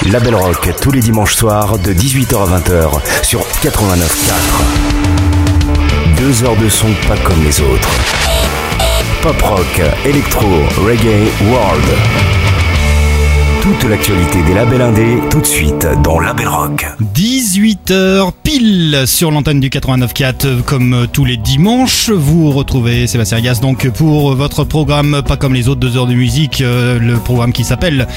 Label Rock tous les dimanches soirs de 18h à 20h sur 89.4. 2 heures de son pas comme les autres. Pop rock, électro, reggae, world. Toute l'actualité des labels indés, tout de suite dans Label Rock. 18h pile sur l'antenne du 89.4 comme tous les dimanches. Vous retrouvez Sébastien Gas donc pour votre programme Pas comme les autres, 2 heures de musique, le programme qui s'appelle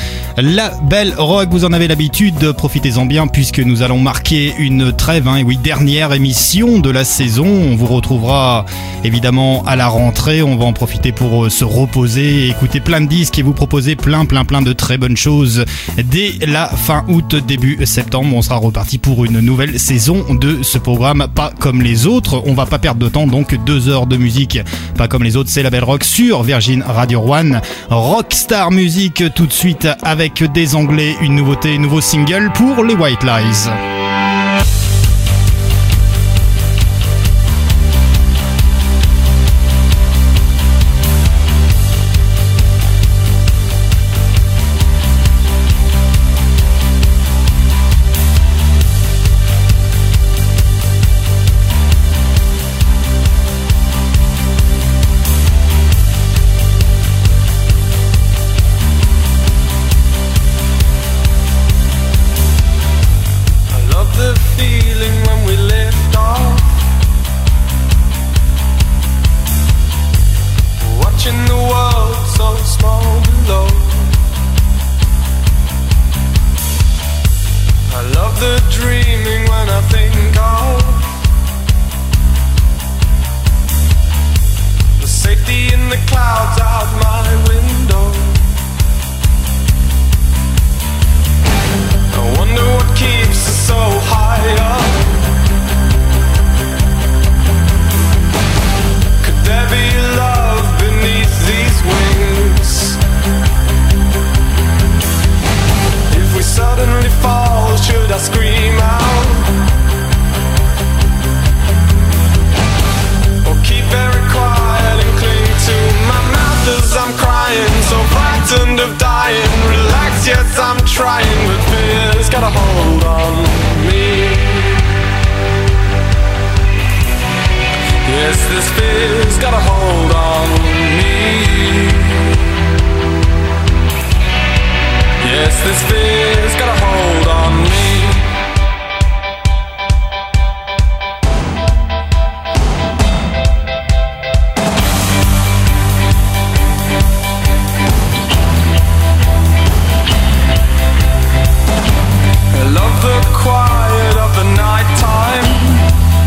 Label Rock. Vous en avez l'habitude, profitez-en bien puisque nous allons marquer une trêve, et oui, dernière émission de la saison. On vous retrouvera évidemment à la rentrée. On va en profiter pour se reposer et écouter plein de disques et vous proposer plein de très bonnes choses. Dès la fin août, début septembre, on sera reparti pour une nouvelle saison de ce programme Pas comme les autres. On va pas perdre de temps, donc 2 heures de musique Pas comme les autres, c'est Label Rock sur Virgin Radio One. Rockstar Music tout de suite avec des Anglais, une nouveauté, nouveau single pour les White Lies.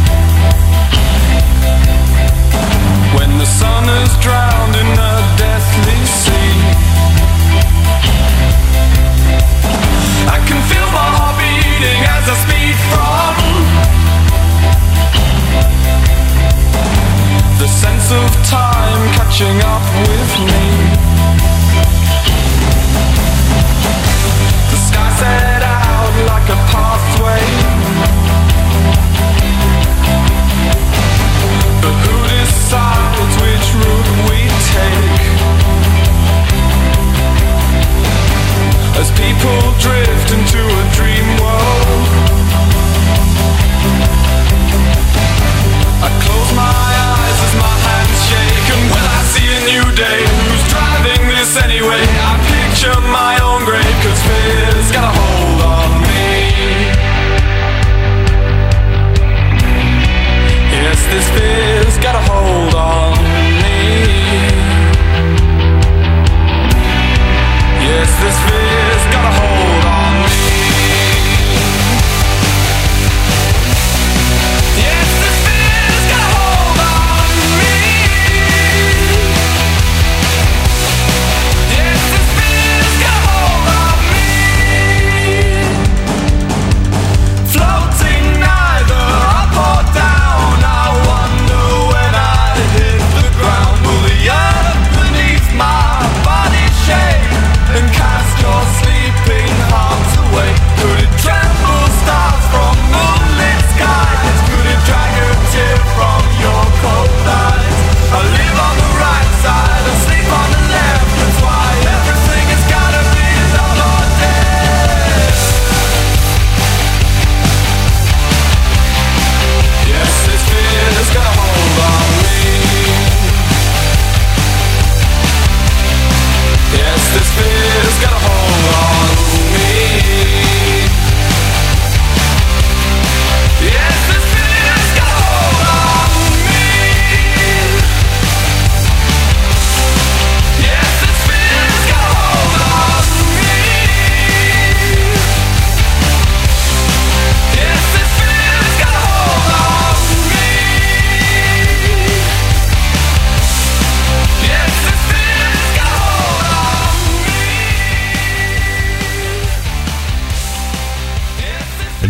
When the sun is drowned in a death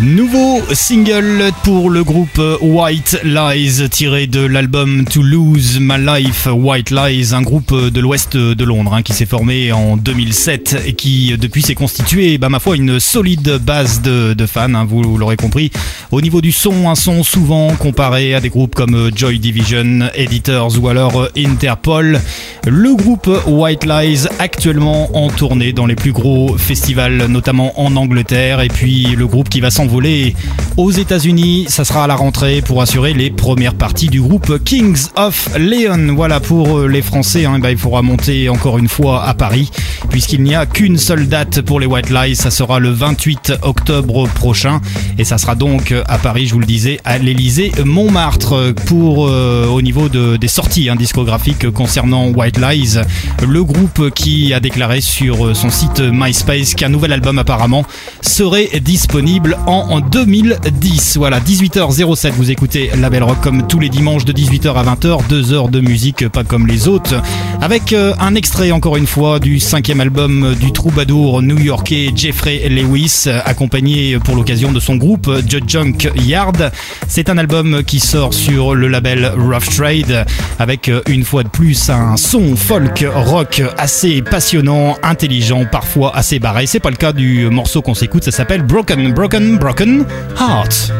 Nouveau single pour le groupe White Lies, tiré de l'album To Lose My Life. White Lies, un groupe de l'ouest de Londres qui s'est formé en 2007 et qui depuis s'est constitué, ma foi, une solide base de fans, vous l'aurez compris. Au niveau du son, un son souvent comparé à des groupes comme Joy Division, Editors ou alors Interpol. Le groupe White Lies actuellement en tournée dans les plus gros festivals, notamment en Angleterre, et puis le groupe qui va s'envoler aux États-Unis, ça sera à la rentrée pour assurer les premières parties du groupe Kings of Leon. Voilà, pour les Français, il faudra monter encore une fois à Paris, puisqu'il n'y a qu'une seule date pour les White Lies, ça sera le 28 octobre prochain, et ça sera donc à Paris, je vous le disais, à l'Élysée Montmartre. Pour au niveau des sorties discographiques concernant White Lies, le groupe qui a déclaré sur son site MySpace qu'un nouvel album apparemment serait disponible en 2010. Voilà, 18h07, vous écoutez La Belle Rock comme tous les dimanches de 18h à 20h, 2 heures de musique pas comme les autres, avec un extrait encore une fois du 5e album du troubadour new-yorkais Jeffrey Lewis, accompagné pour l'occasion de son groupe The Junkyard. C'est un album qui sort sur le label Rough Trade, avec une fois de plus un son folk rock assez passionnant, intelligent, parfois assez barré. C'est pas le cas du morceau qu'on s'écoute, ça s'appelle Broken Heart.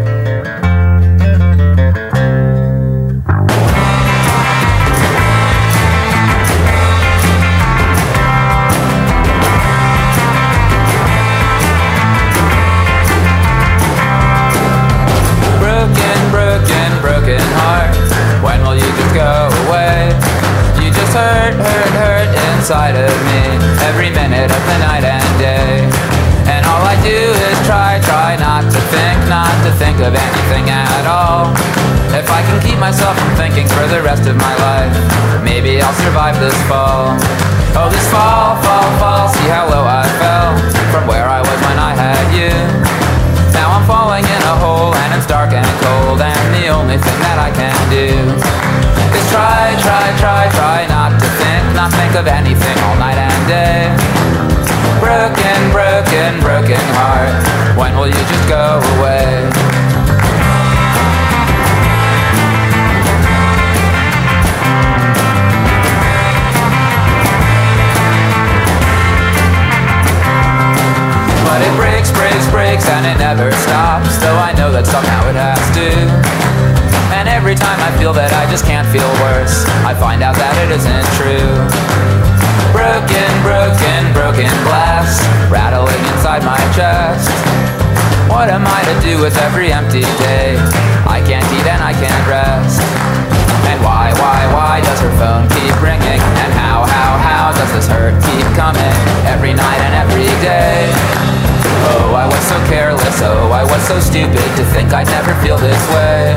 Broken heart, when will you just go away? You just hurt inside of me, every minute of the night and day. And all I do is try not to think of anything at all. If I can keep myself from thinking for the rest of my life, maybe I'll survive this fall. Oh, this fall, see how low I fell from where I was when I had you. Now I'm falling in a hole and it's dark and cold, and the only thing that I can do is try not think of anything all night and day. Broken heart, when will you just go away? But it breaks and it never stops, though I know that somehow it has to. And every time I feel that I just can't feel worse, I find out that it isn't true. Broken glass, rattling inside my chest. What am I to do with every empty day? I can't eat and I can't rest. And why does her phone keep ringing? And how does this hurt keep coming? Every night and every day. Oh, I was so careless, oh, I was so stupid to think I'd never feel this way.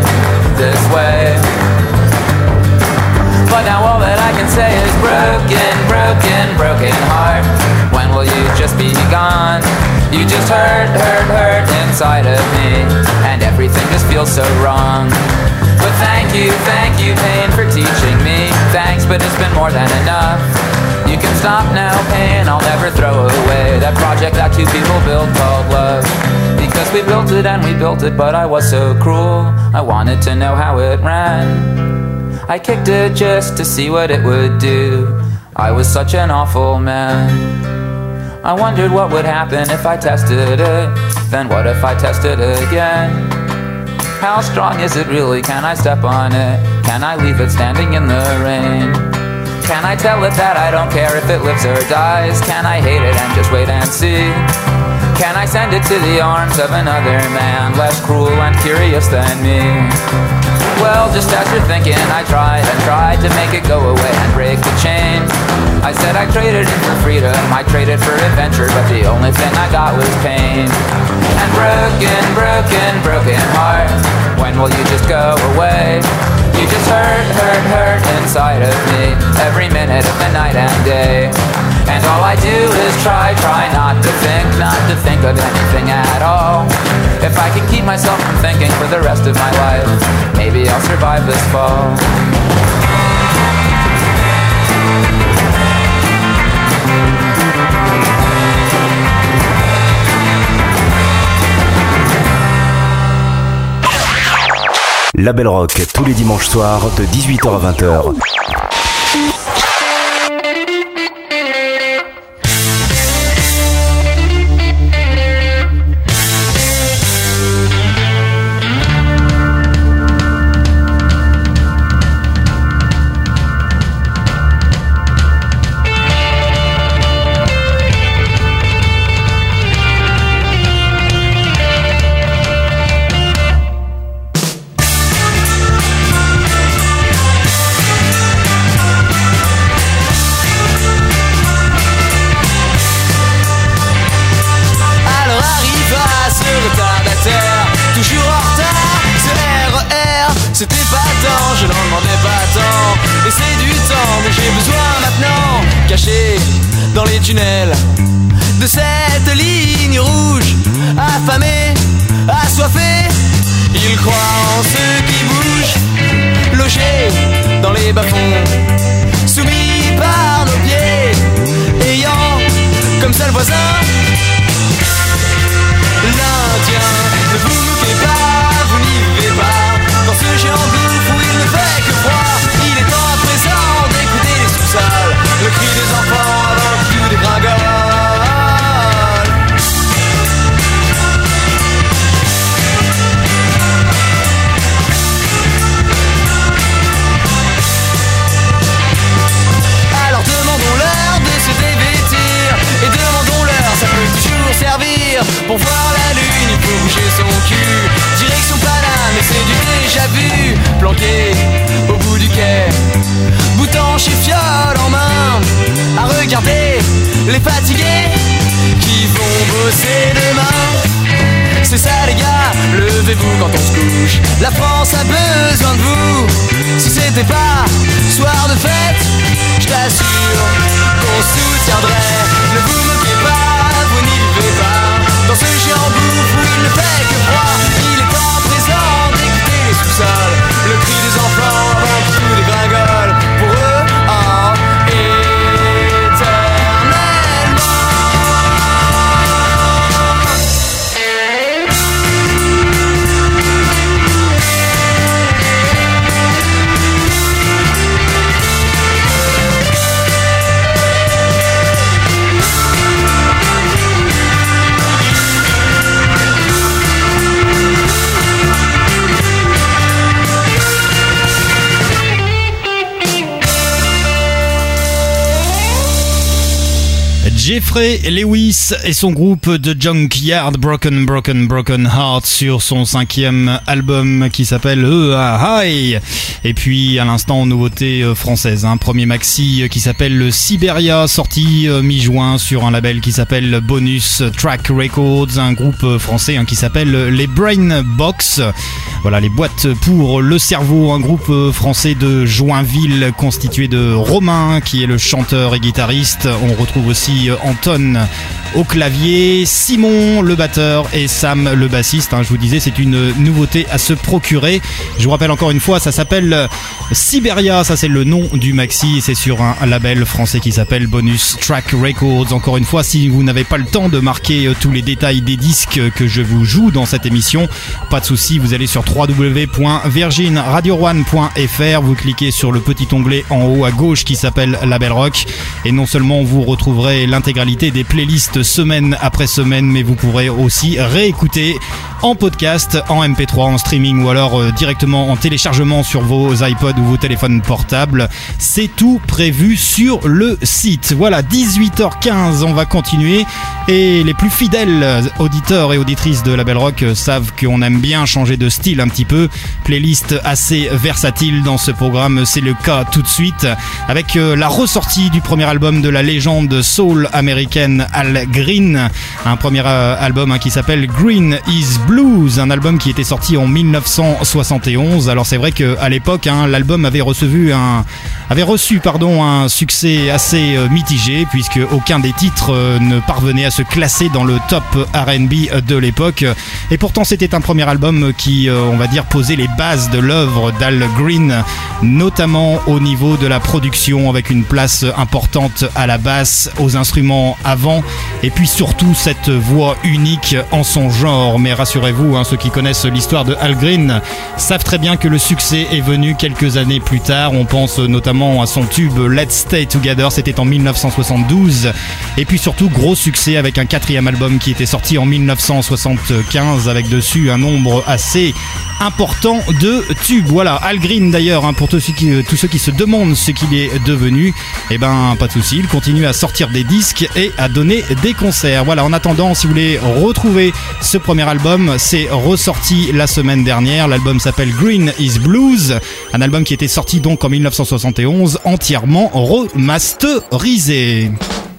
But now all that I can say is broken heart, when will you just be gone? You just hurt inside of me, and everything just feels so wrong. But thank you, pain, for teaching me. Thanks, but it's been more than enough. You can stop now, pain, I'll never throw away that project that two people built called love. Because we built it and we built it, but I was so cruel, I wanted to know how it ran. I kicked it just to see what it would do. I was such an awful man. I wondered what would happen if I tested it. Then what if I tested again? How strong is it really? Can I step on it? Can I leave it standing in the rain? Can I tell it that I don't care if it lives or dies? Can I hate it and just wait and see? Can I send it to the arms of another man, less cruel and curious than me? Well, just as you're thinking, I tried to make it go away and break the chain. I said I traded it for freedom, I traded for adventure, but the only thing I got was pain. And broken heart, when will you just go away? You just hurt inside of me, every minute of the night and day. And all I do is try not to think of anything at all. If I can keep myself from thinking for the rest of my life, maybe I'll survive this fall. La Belle Rock, tous les dimanches soirs de 18h à 20h. C'était pas tant, je n'en demandais pas tant. Et c'est du temps dont j'ai besoin maintenant, caché dans les tunnels de cette ligne rouge. Affamés, assoiffés, ils croient en ceux qui bougent. Logés dans les bas-fonds, soumis par nos pieds, ayant comme seul voisin l'Indien. Ne vous moquez pas, vous n'y vivez pas dans ce géant gouffre où il ne fait que froid. Il est temps à présent d'écouter les sous-sols, le cri des enfants avant que tout dégringole. Alors demandons-leur de se dévêtir et demandons-leur, ça peut toujours servir. Pour voir la lune, il faut bouger son cul. Direction Paname, mais c'est du déjà vu. Planqué au bout du quai, boutant chez fiole en main, à regarder les fatigués qui vont bosser demain. C'est ça les gars, levez-vous quand on se couche. La France a besoin de vous. Si c'était pas soir de fête, je t'assure qu'on soutiendrait. Ne vous moquez pas, vous n'y vivez pas dans ce géant gouffre où il ne fait que froid. Il est temps présent d'écouter les sous-sols, le cri des enfants avant que tout dégringole. Pour eux, oh, Jeffrey Lewis et son groupe de Junkyard, Broken Heart, sur son 5e album qui s'appelle High. Et puis à l'instant, nouveauté française, un premier maxi qui s'appelle Siberia, sorti mi-juin sur un label qui s'appelle Bonus Track Records, un groupe français qui s'appelle les Brain Box. Voilà, les boîtes pour le cerveau, un groupe français de Joinville constitué de Romain qui est le chanteur et guitariste. On retrouve aussi Anton au clavier, Simon le batteur et Sam le bassiste. Je vous disais, c'est une nouveauté à se procurer. Je vous rappelle encore une fois, ça s'appelle Siberia, ça c'est le nom du maxi, c'est sur un label français qui s'appelle Bonus Track Records. Encore une fois, si vous n'avez pas le temps de marquer tous les détails des disques que je vous joue dans cette émission, pas de souci, vous allez sur www.virginradio1.fr, vous cliquez sur le petit onglet en haut à gauche qui s'appelle La Belle Rock, et non seulement vous retrouverez l'intégralité des playlists semaine après semaine, mais vous pourrez aussi réécouter en podcast, en MP3, en streaming ou alors directement en téléchargement sur vos iPods ou vos téléphones portables. C'est tout prévu sur le site. Voilà, 18h15, on va continuer, et les plus fidèles auditeurs et auditrices de La Belle Rock savent qu'on aime bien changer de style un petit peu. Playlist assez versatile dans ce programme, c'est le cas tout de suite avec la ressortie du premier album de la légende soul américaine Al Green, un premier album qui s'appelle Green is Blues, un album qui était sorti en 1971. Alors c'est vrai qu'à l'époque, l'album avait reçu un succès assez mitigé, puisque aucun des titres ne parvenait à se classer dans le top R&B de l'époque. Et pourtant c'était un premier album qui, on va dire, posait les bases de l'œuvre d'Al Green, notamment au niveau de la production, avec une place importante à la basse, aux instruments avant et puis surtout cette voix unique en son genre. Mais rassurez-vous, ceux qui connaissent l'histoire de Al Green savent très bien que le succès est venu quelques années plus tard. On pense notamment à son tube Let's Stay Together, c'était en 1972, et puis surtout gros succès avec un 4e album qui était sorti en 1975 avec dessus un nombre assez important de tubes. Voilà, Al Green d'ailleurs, pour tous ceux qui se demandent ce qu'il est devenu, eh ben pas de souci, il continue à sortir des disques et à donner des concerts. Voilà, en attendant, si vous voulez retrouver ce premier album, c'est ressorti la semaine dernière. L'album s'appelle Green is Blues, un album qui était sorti donc en 1971, entièrement remasterisé.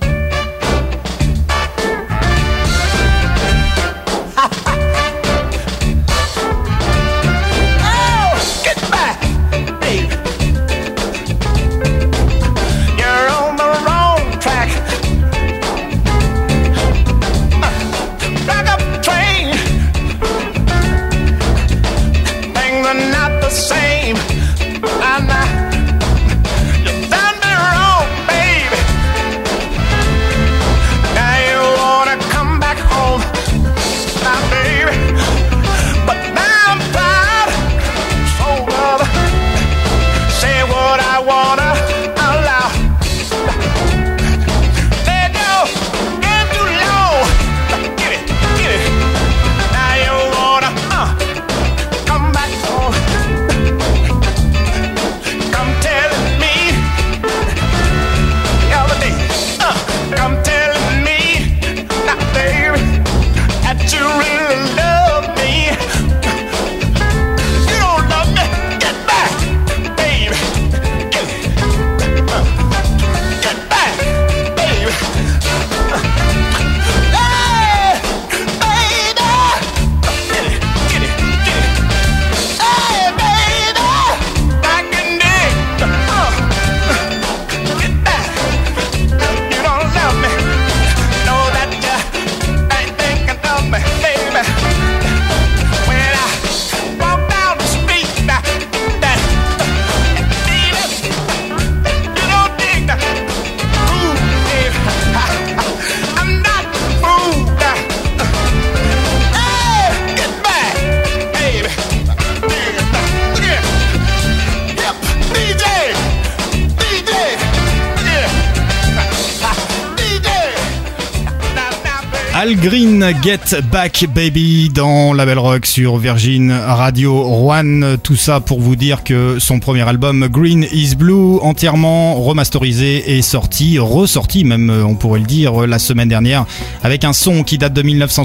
Al Green, Get Back Baby dans la Belle Rock sur Virgin Radio One. Tout ça pour vous dire que son premier album Green is Blue, entièrement remasterisé, est ressorti même on pourrait le dire la semaine dernière, avec un son qui date de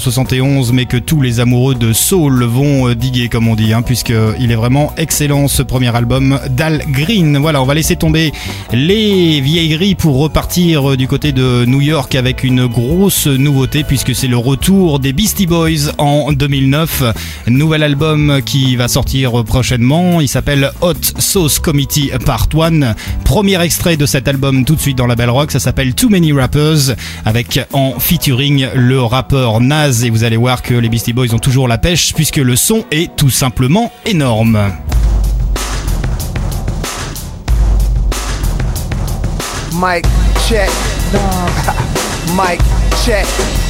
1971 mais que tous les amoureux de soul vont diguer comme on dit, puisqu'il est vraiment excellent ce premier album d'Al Green. Voilà, on va laisser tomber les vieilleries pour repartir du côté de New York avec une grosse nouveauté, puisque c'est le retour des Beastie Boys en 2009. Nouvel album qui va sortir prochainement. Il s'appelle Hot Sauce Committee Part 1. Premier extrait de cet album tout de suite dans la Belle Rock. Ça s'appelle Too Many Rappers, avec en featuring le rappeur Nas. Et vous allez voir que les Beastie Boys ont toujours la pêche, puisque le son est tout simplement énorme. Mic check. Mic check.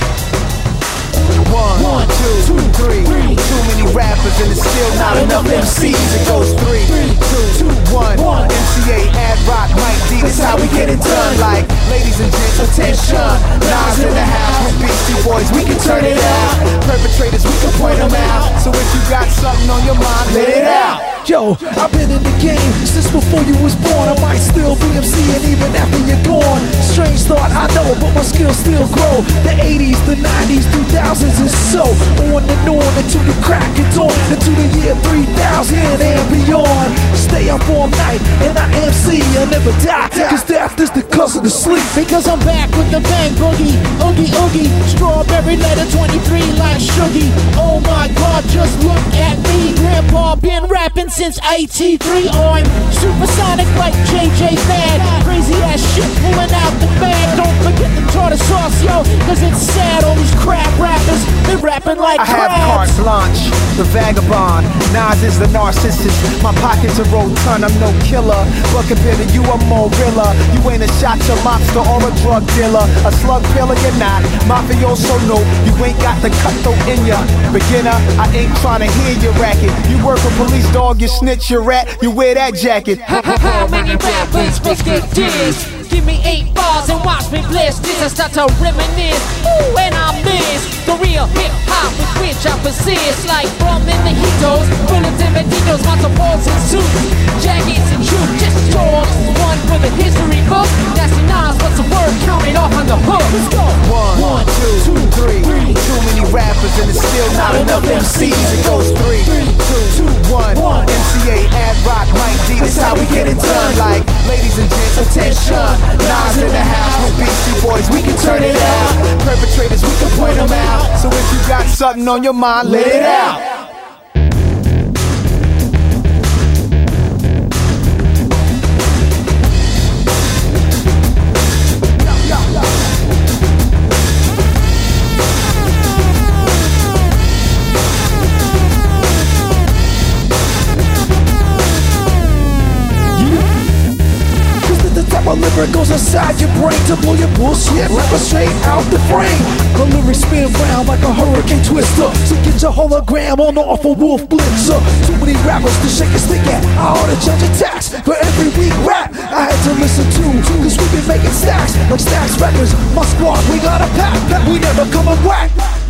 1, 2, 3. Too many rappers and it's still not enough MCs. It goes 3, 2, 1. MCA, Ad Rock, Mike D. That's how we get it done. Like, ladies and gents, attention. Nas in the house with Beastie Boys. We can turn it out. Perpetrators, we can point them out. So if you got something on your mind, let it out. Yo, I've been in the game since before you was born. I might still be MCing even after you're gone. Strange thought, I know, but my skills still grow. The 80s, the 90s, 2000s is so on and on until you crack it on. Into the year 3000 and beyond. Stay up all night and I MC, I'll never die. Cause death is the cause of the sleep. Because I'm back with the bang boogie. Oogie oogie, strawberry letter 23 like Shuggy. Oh my god, just look at me. Grandpa been rapping since 83. I'm supersonic like JJ Fad. Crazy ass shit pulling out the bag. Don't forget the tartar sauce, yo, cause it's sad. All these crab rappers, they rapping like I crabs. have carte blanche the vagabond. Nas is the narcissist. My pockets are rotund, I'm no killer. But compared to you, I'm more realer. You ain't a shot to lobster or a drug dealer. A slug pillar, you're not. Mafioso, no. You ain't got the cutthroat in ya. Beginner, I ain't trying to hear your racket. You work for police, dog, you snitch, you rat. You wear that jacket. How many rappers must get dissed? Give me 8 bars and watch me bless this. I start to reminisce, ooh, and I miss the real hip-hop with which I persist. Like from in the hitos, bullets and banditos, lots of balls and suits, jackets and shoes, just dogs. One with a history book, that's the Nas, what's the word, counting off on the hook. Let's go. 1, 2, 3. Too many rappers and it's still not enough MCs. It goes 3, 2, 1. MCA, Ad Rock, Mike D, that's how we get it done. Like, ladies and gents, attention. Nas in the house with Beastie Boys, we can turn it out. Perpetrators, we can point them out. So if you got something on your mind, let it out. My lyric goes inside your brain to blow your bullshit rapper straight out the frame. The lyrics spin round like a hurricane twister, so get your hologram on off a wolf blitzer. Too many rappers to shake a stick at. I ought to judge a tax for every weak rap I had to listen to, cause we been making stacks like Stacks Records. My squad, we got a pack, we never come and whack.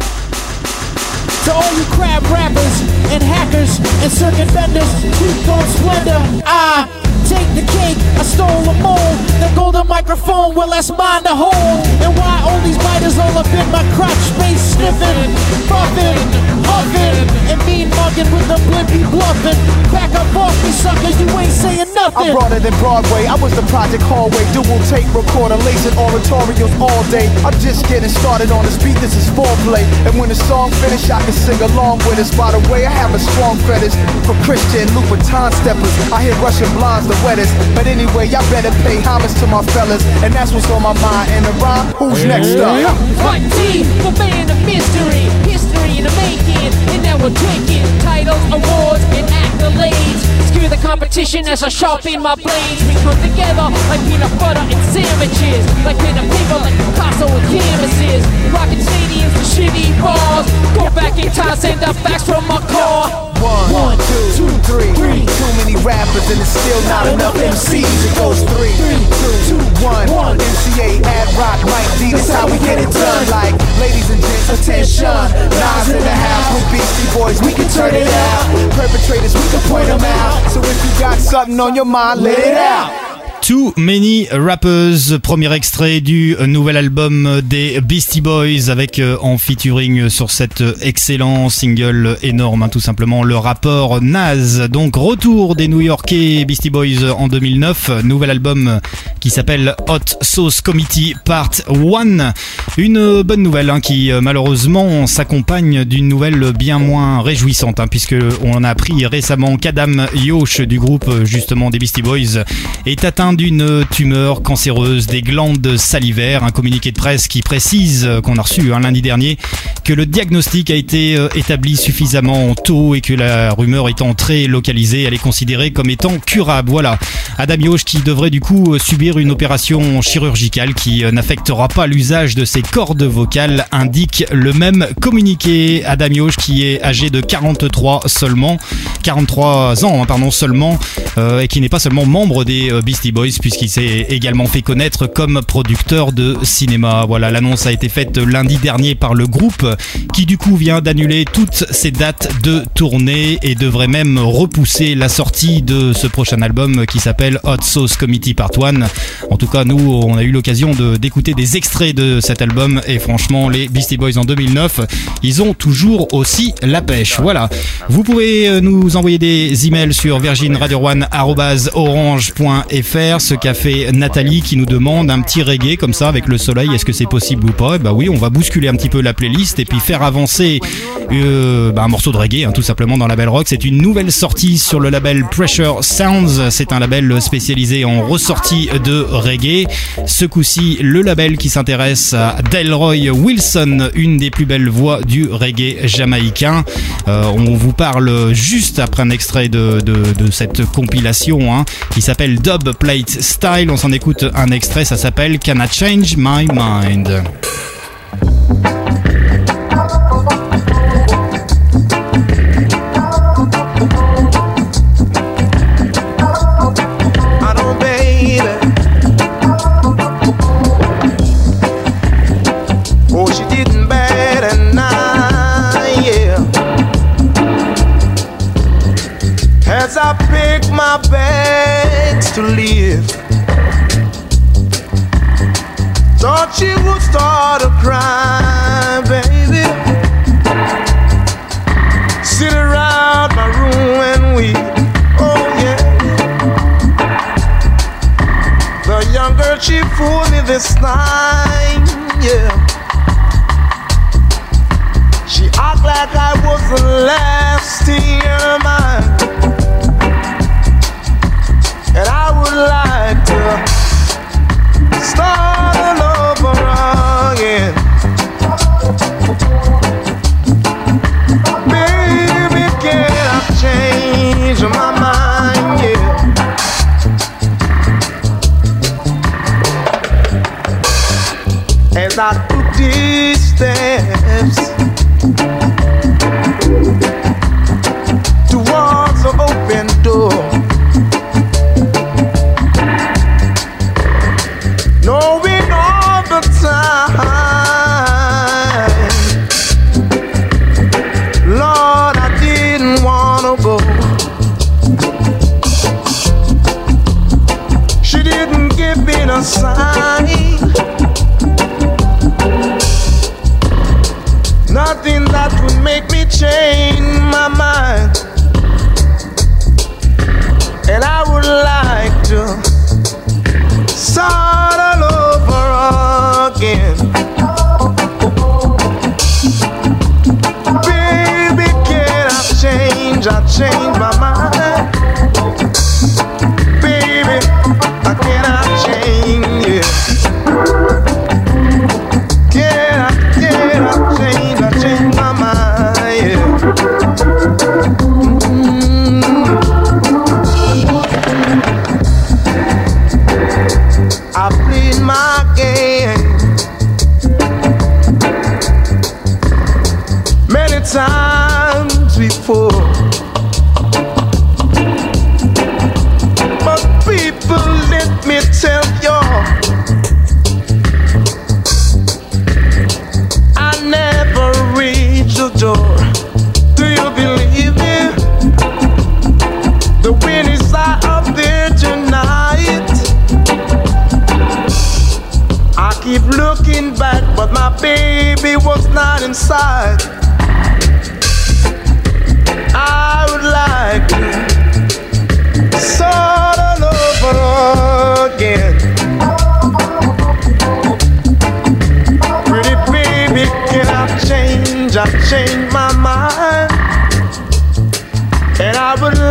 To all you crab rappers and hackers and circuit vendors, truth on splendor, I take the cake, I stole a mold. The golden microphone, well that's mine to hold. And why all these biters all up in my crotch space, sniffing, puffing, huffing, and mean mugging with the blimpy bluffing. Back up off me, sucker, you ain't saying nothing. I brought it in Broadway, I was the Project Hallway, dual tape recorder, lacing oratorios all day. I'm just getting started on this beat, this is foreplay. And when the song finish, I can sing along with us. By the way, I have a strong fetish for Christian Louboutin steppers. I hear Russian blondes the wettest. But anyway, y'all better pay homage to my fellas, and that's what's on my mind. And the rhyme, who's next up? One T for man of mystery, history in the making, and now we're taking titles, awards, and accolades. Skew the competition as I sharpen my blades. We come together like peanut butter and sandwiches, like pen and paper, like Picasso and canvases. Rocking stadiums to shitty bars. Go back in time, send the facts from my car. 1, 2, 3. Too many rappers and it's still not enough MCs. It goes 3, 2, 1. MCA, Ad Rock, Mike D, that's how we get it done. Like, ladies and gents, attention. Nas in the house with Beastie Boys, we can turn it out. Perpetrators, we can point them out. So if you got something on your mind, let it out. Too Many Rappers, premier extrait du nouvel album des Beastie Boys avec en featuring sur cet excellent single énorme, tout simplement le rappeur Nas. Donc retour des New-Yorkais Beastie Boys en 2009, nouvel album qui s'appelle Hot Sauce Committee Part 1. Une bonne nouvelle qui malheureusement s'accompagne d'une nouvelle bien moins réjouissante, puisque on a appris récemment qu'Adam Yauch du groupe justement des Beastie Boys est atteint d'une tumeur cancéreuse des glandes salivaires. Un communiqué de presse qui précise, qu'on a reçu lundi dernier, que le diagnostic a été établi suffisamment tôt et que la rumeur étant très localisée, elle est considérée comme étant curable. Voilà, Adam Yauch qui devrait du coup subir une opération chirurgicale qui n'affectera pas l'usage de ses cordes vocales, indique le même communiqué. Adam Yauch qui est âgé de 43 ans seulement, et qui n'est pas seulement membre des Beastie Boys, puisqu'il s'est également fait connaître comme producteur de cinéma. Voilà, l'annonce a été faite lundi dernier par le groupe qui du coup vient d'annuler toutes ses dates de tournée et devrait même repousser la sortie de ce prochain album qui s'appelle Hot Sauce Committee Part 1. En tout cas, nous, on a eu l'occasion d'écouter des extraits de cet album et franchement, les Beastie Boys en 2009, ils ont toujours aussi la pêche. Voilà. Vous pouvez nous envoyer des emails sur virginradio1@orange.fr. l'inverse qu'a fait Nathalie qui nous demande un petit reggae comme ça avec le soleil, est-ce que c'est possible ou pas? Bah oui, on va bousculer un petit peu la playlist et puis faire avancer un morceau de reggae, tout simplement dans la Belle Rock. C'est une nouvelle sortie sur le label Pressure Sounds. C'est un label spécialisé en ressorties de reggae. Ce coup-ci, le label qui s'intéresse à Delroy Wilson, une des plus belles voix du reggae jamaïcain. On vous parle juste après un extrait de cette compilation qui s'appelle Dub Plate Style. On s'en écoute un extrait, ça s'appelle Can I Change My Mind? As I pick my bags to leave, thought she would start to cry, baby. Sit around my room and weep, oh yeah. The young girl, she fooled me this time, yeah. She act like I was the last in her mind. And I would like to start all over again. Baby, can I change my mind, yeah. As I took these steps towards the open door, knowing all the time, Lord, I didn't wanna go. She didn't give me a sign, nothing that would make me change my mind. And I would like to start all over again. Baby, can I change my mind? Baby, can I change it? Can I change my mind? Yeah. I played my game many times before, but people, let me tell y'all, I never reached the door. Do you believe me? The wind is out there tonight. I keep looking back, but my baby was not inside. I would like to start all over again. Pretty baby, can I change my mind? And I would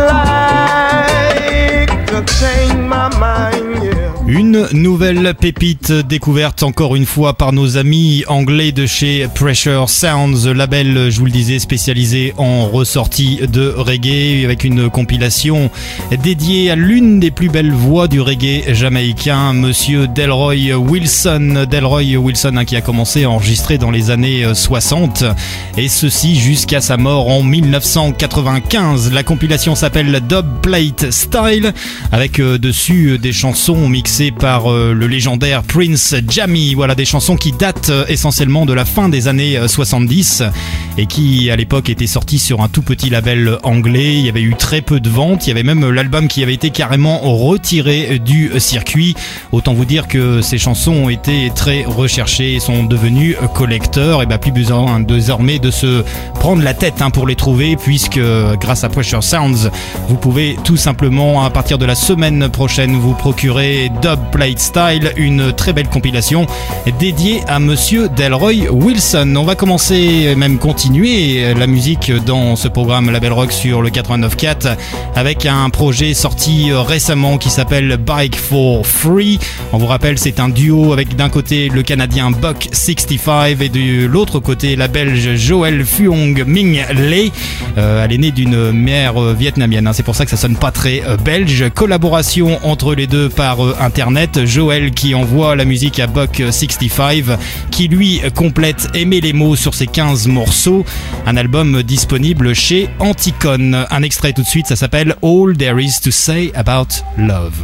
like to change my mind, yeah. Une nouvelle pépite découverte encore une fois par nos amis anglais de chez Pressure Sounds, label, je vous le disais, spécialisé en ressorties de reggae, avec une compilation dédiée à l'une des plus belles voix du reggae jamaïcain, monsieur Delroy Wilson. Delroy Wilson qui a commencé à enregistrer dans les années 60 et ceci jusqu'à sa mort en 1995. La compilation s'appelle Dub Plate Style, avec dessus des chansons mixées par le légendaire Prince Jammy. Voilà, des chansons qui datent essentiellement de la fin des années 70 et qui à l'époque était sorti sur un tout petit label anglais. Il y avait eu très peu de ventes, il y avait même l'album qui avait été carrément retiré du circuit. Autant vous dire que ces chansons ont été très recherchées et sont devenues collecteurs. Et plus besoin désormais de se prendre la tête pour les trouver, puisque grâce à Pressure Sounds, vous pouvez tout simplement à partir de la semaine prochaine vous procurer Dub Plate Style, une très belle compilation dédiée à Monsieur Delroy Wilson. On va commencer, même continuer la musique dans ce programme Label Rock sur le 89.4 avec un projet sorti récemment qui s'appelle Bike for Free. On vous rappelle, c'est un duo avec d'un côté le Canadien Buck 65 et de l'autre côté la Belge Joël Phuong Minh Lê. Elle est née d'une mère vietnamienne, c'est pour ça que ça sonne pas très belge. Collaboration entre les deux par internet. Joël qui envoie la musique à Buck 65 qui lui complète et met les mots sur ses 15 morceaux. Un album disponible chez Anticon. Un extrait tout de suite, ça s'appelle All There Is to Say About Love.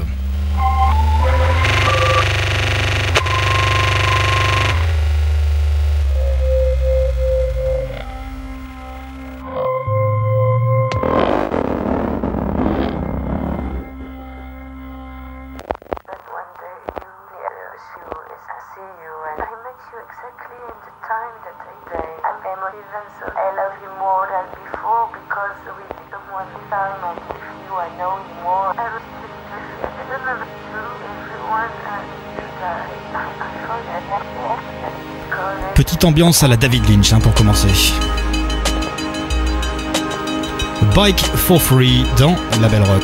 Petite ambiance à la David Lynch pour commencer. Bike for Free dans Label Rock.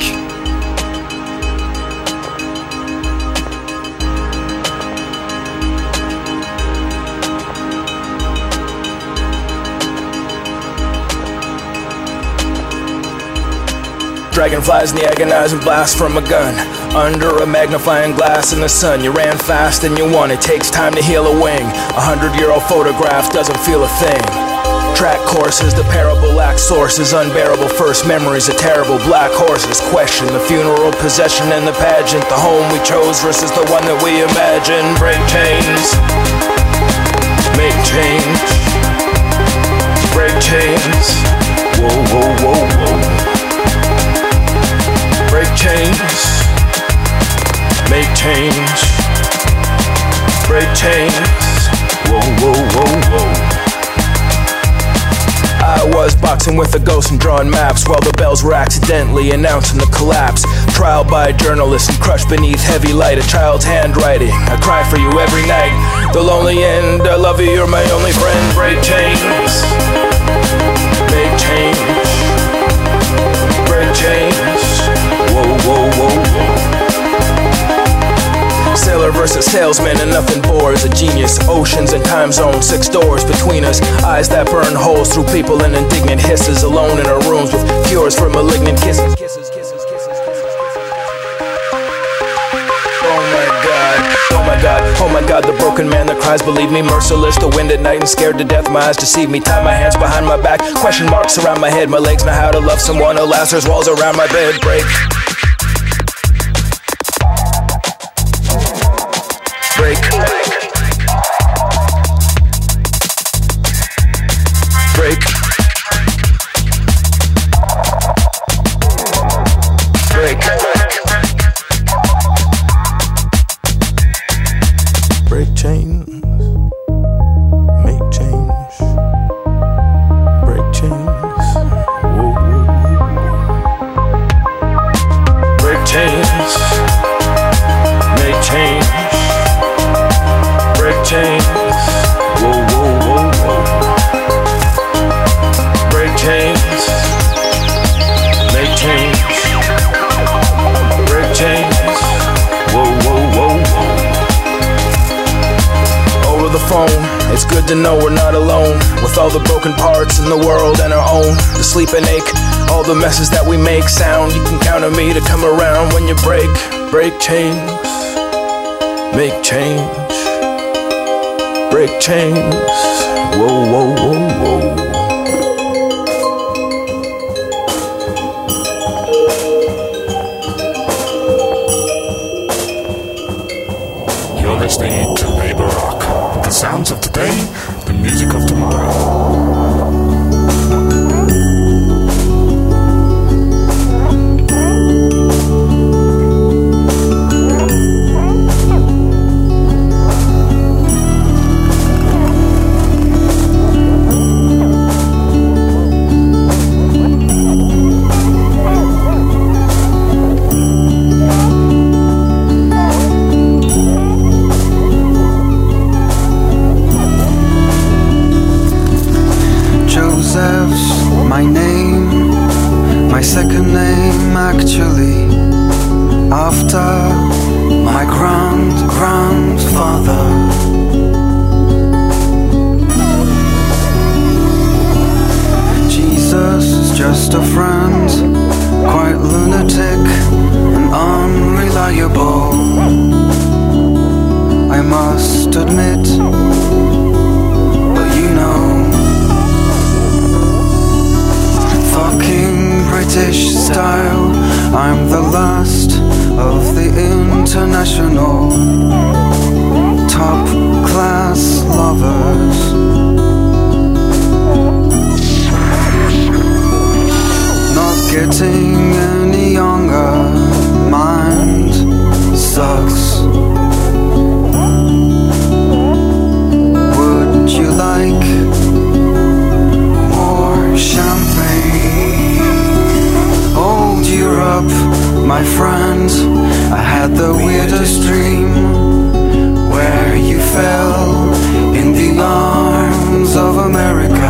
Dragonflies in the agonizing blast from a gun. Under a magnifying glass in the sun. You ran fast and you won. It takes time to heal a wing. 100-year-old photograph doesn't feel a thing. Track courses, the parable lacks sources. Unbearable first memories of terrible black horses. Question the funeral possession and the pageant. The home we chose versus the one that we imagine. Break chains. Make change. Break chains. Whoa, whoa, whoa, whoa. Break chains, make change. Break chains, whoa, whoa, whoa, whoa. I was boxing with a ghost and drawing maps while the bells were accidentally announcing the collapse. Trial by journalists and crushed beneath heavy light. A child's handwriting, I cry for you every night. The lonely end, I love you, you're my only friend. Break chains, make change. Break chains. Whoa, whoa, whoa, whoa. Sailor versus salesman and nothing bores. A genius, oceans and time zones, 6 doors between us. Eyes that burn holes through people and indignant hisses. Alone in our rooms with cures for malignant kisses. Oh my God, the broken man that cries, believe me, merciless. The wind at night and scared to death, my eyes deceive me. Tie my hands behind my back, question marks around my head. My legs know how to love someone, alas there's walls around my bed. Break. Break. Break. Break. Break chains, make change. Break chains, whoa, whoa, whoa. Break chains, make change. Break chains, whoa, whoa, whoa, whoa. Break chains, make change. Break chains, whoa, whoa, whoa, whoa. Over the phone, it's good to know we're not alone. With all the broken parts in the world and our own, the sleep and ache, all the messes that we make sound. You can count on me to come around when you break. Break chains, make change. Break chains, whoa, whoa, whoa, whoa. You're listening to Label Rock, the sounds of today, the music of tomorrow. second name actually, after my grandfather. Jesus is just a friend, quite lunatic and unreliable, I must admit, but you know, fucking British style, I'm the last of the international top class lovers. Not getting any younger, mind sucks. Would you like more champagne? Old Europe, my friend, I had the weirdest dream where you fell in the arms of America.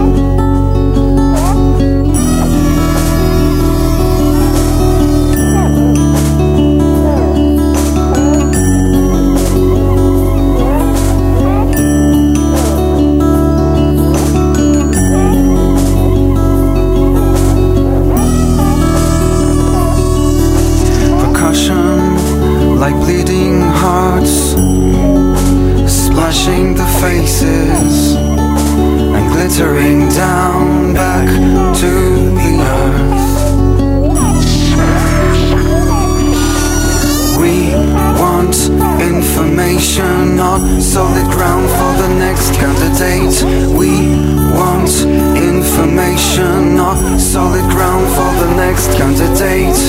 Like bleeding hearts, splashing the faces and glittering down back to the earth. We want information, not solid ground for the next candidate. We want information, not solid ground for the next candidate.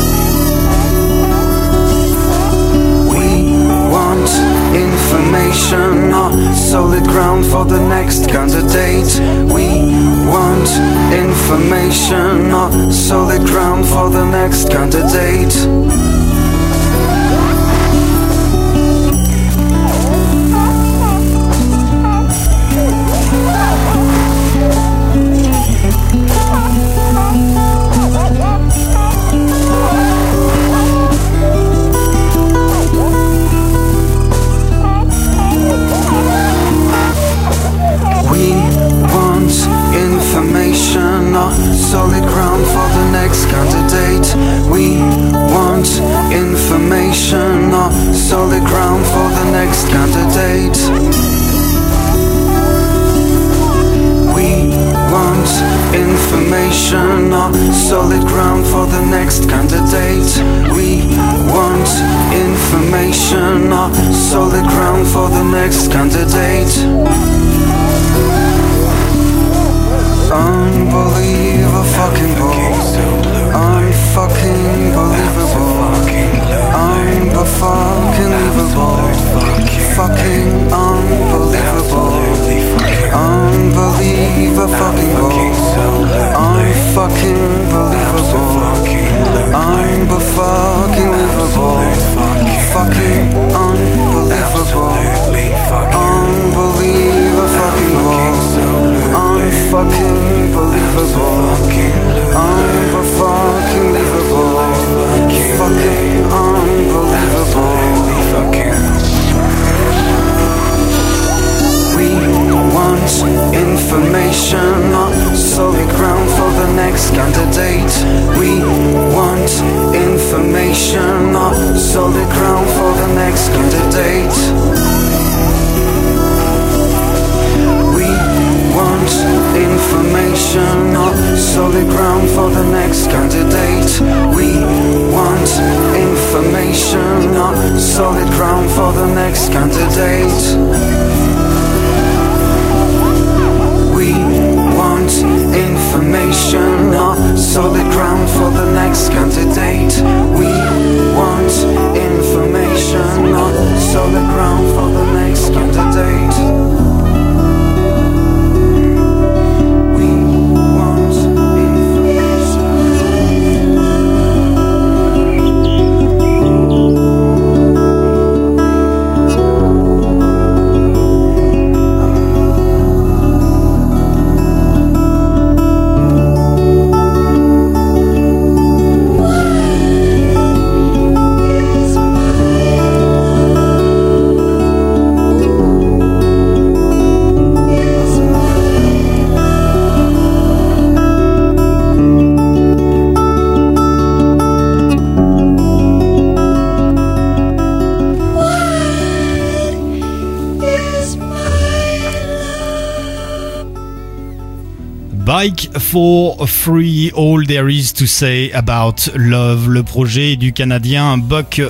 Information, not solid ground for the next candidate. We want information, not solid ground for the next candidate. Not solid ground for the next candidate. We want information, not solid ground for the next candidate. We want information, not solid ground for the next candidate. We want information, not solid ground for the next candidate. Unbelievable, fucking unfucking believable, unfucking believable, fucking unbelievable, unbelievable, fucking unfucking believable, unfucking believable, fucking unbelievable, unbelievable, fucking unfucking believable, unfucking believable, fucking unbelievable. We want information, not solid ground for the next candidate. We want information, not solid ground for the next candidate. Want information, not solid ground for the next candidate. We want information, not solid ground for the next candidate. We want information, not solid ground for the next candidate. We want information, not solid ground for the next candidate. Bike for Free, All There Is to Say About Love, le projet du Canadien Buck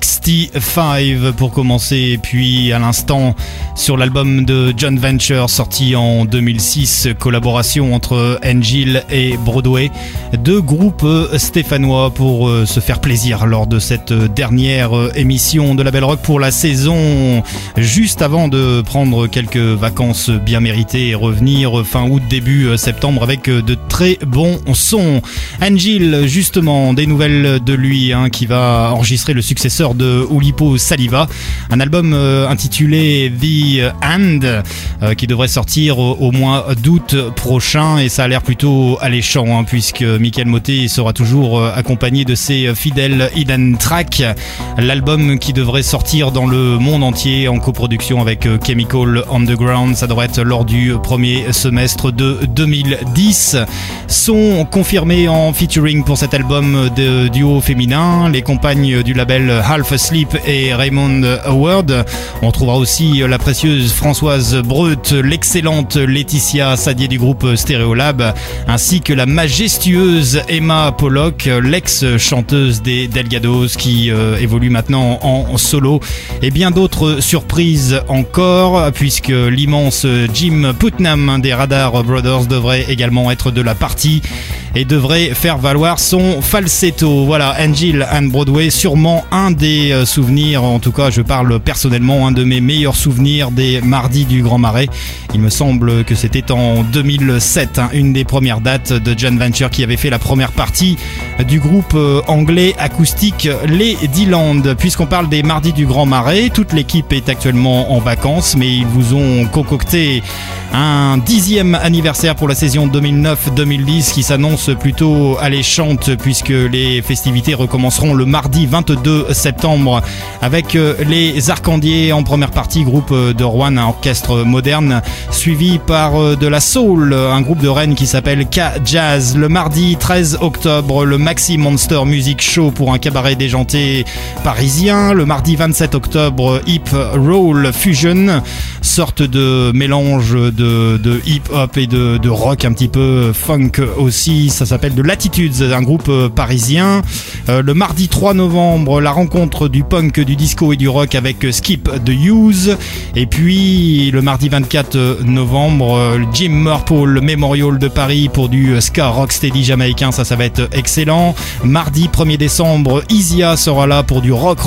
65 pour commencer, et puis à l'instant sur l'album de John Venture sorti en 2006, collaboration entre Angel et Broadway, deux groupes stéphanois pour se faire plaisir lors de cette dernière émission de la Belle Rock pour la saison, juste avant de prendre quelques vacances bien méritées et revenir fin août, début septembre avec de très bons sons. Angel, justement, des nouvelles de lui qui va enregistrer le successeur de Oulipo Saliva, un album intitulé The Hand qui devrait sortir au mois d'août prochain, et ça a l'air plutôt alléchant puisque Michael Moté sera toujours accompagné de ses fidèles Hidden Track, l'album qui devrait sortir dans le monde entier en coproduction avec Chemical Underground. Ça devrait être lors du premier semestre de 2010. Sont confirmés en featuring pour cet album de duo féminin, les compagnes du label Half Asleep et Raymond Howard. On trouvera aussi la précieuse Françoise Breut, l'excellente Laetitia Sadier du groupe Stereolab, ainsi que la majestueuse Emma Pollock, l'ex-chanteuse des Delgados qui évolue maintenant en solo, et bien d'autres surprises encore, puisque l'immense Jim Putnam des Radar Brothers devrait également être de la partie et devrait faire valoir son falsetto. Voilà, Angel and Broadway, sûrement un des souvenirs, en tout cas je parle personnellement, un de mes meilleurs souvenirs des Mardis du Grand Marais. Il me semble que c'était en 2007, une des premières dates de John Venture qui avait fait la première partie du groupe anglais acoustique Les D-Land. Puisqu'on parle des Mardis du Grand Marais, toute l'équipe est actuellement en vacances, mais ils vous ont concocté un 10e anniversaire pour la saison 2009-2010 qui s'annonce plutôt alléchante, puisque les festivités recommenceront le mardi 22 septembre avec les Arcandiers en première partie, groupe de Rouen, un orchestre moderne, suivi par de la soul, un groupe de Rennes qui s'appelle K-Jazz. Le mardi 13 octobre, le Maxi Monster Music Show pour un cabaret déjanté parisien. Le mardi 27 octobre, Hip Roll Fusion, sorte de mélange de hip-hop et de rock, un petit peu funk aussi. Ça s'appelle de Latitudes, un groupe parisien. Le mardi 3 novembre, la rencontre du punk, du disco et du rock avec Skip the Use. Et puis le mardi 24 novembre, Jim Murple Memorial de Paris pour du ska rocksteady jamaïcain. Ça va être excellent. Mardi 1er décembre, Isia sera là pour du rock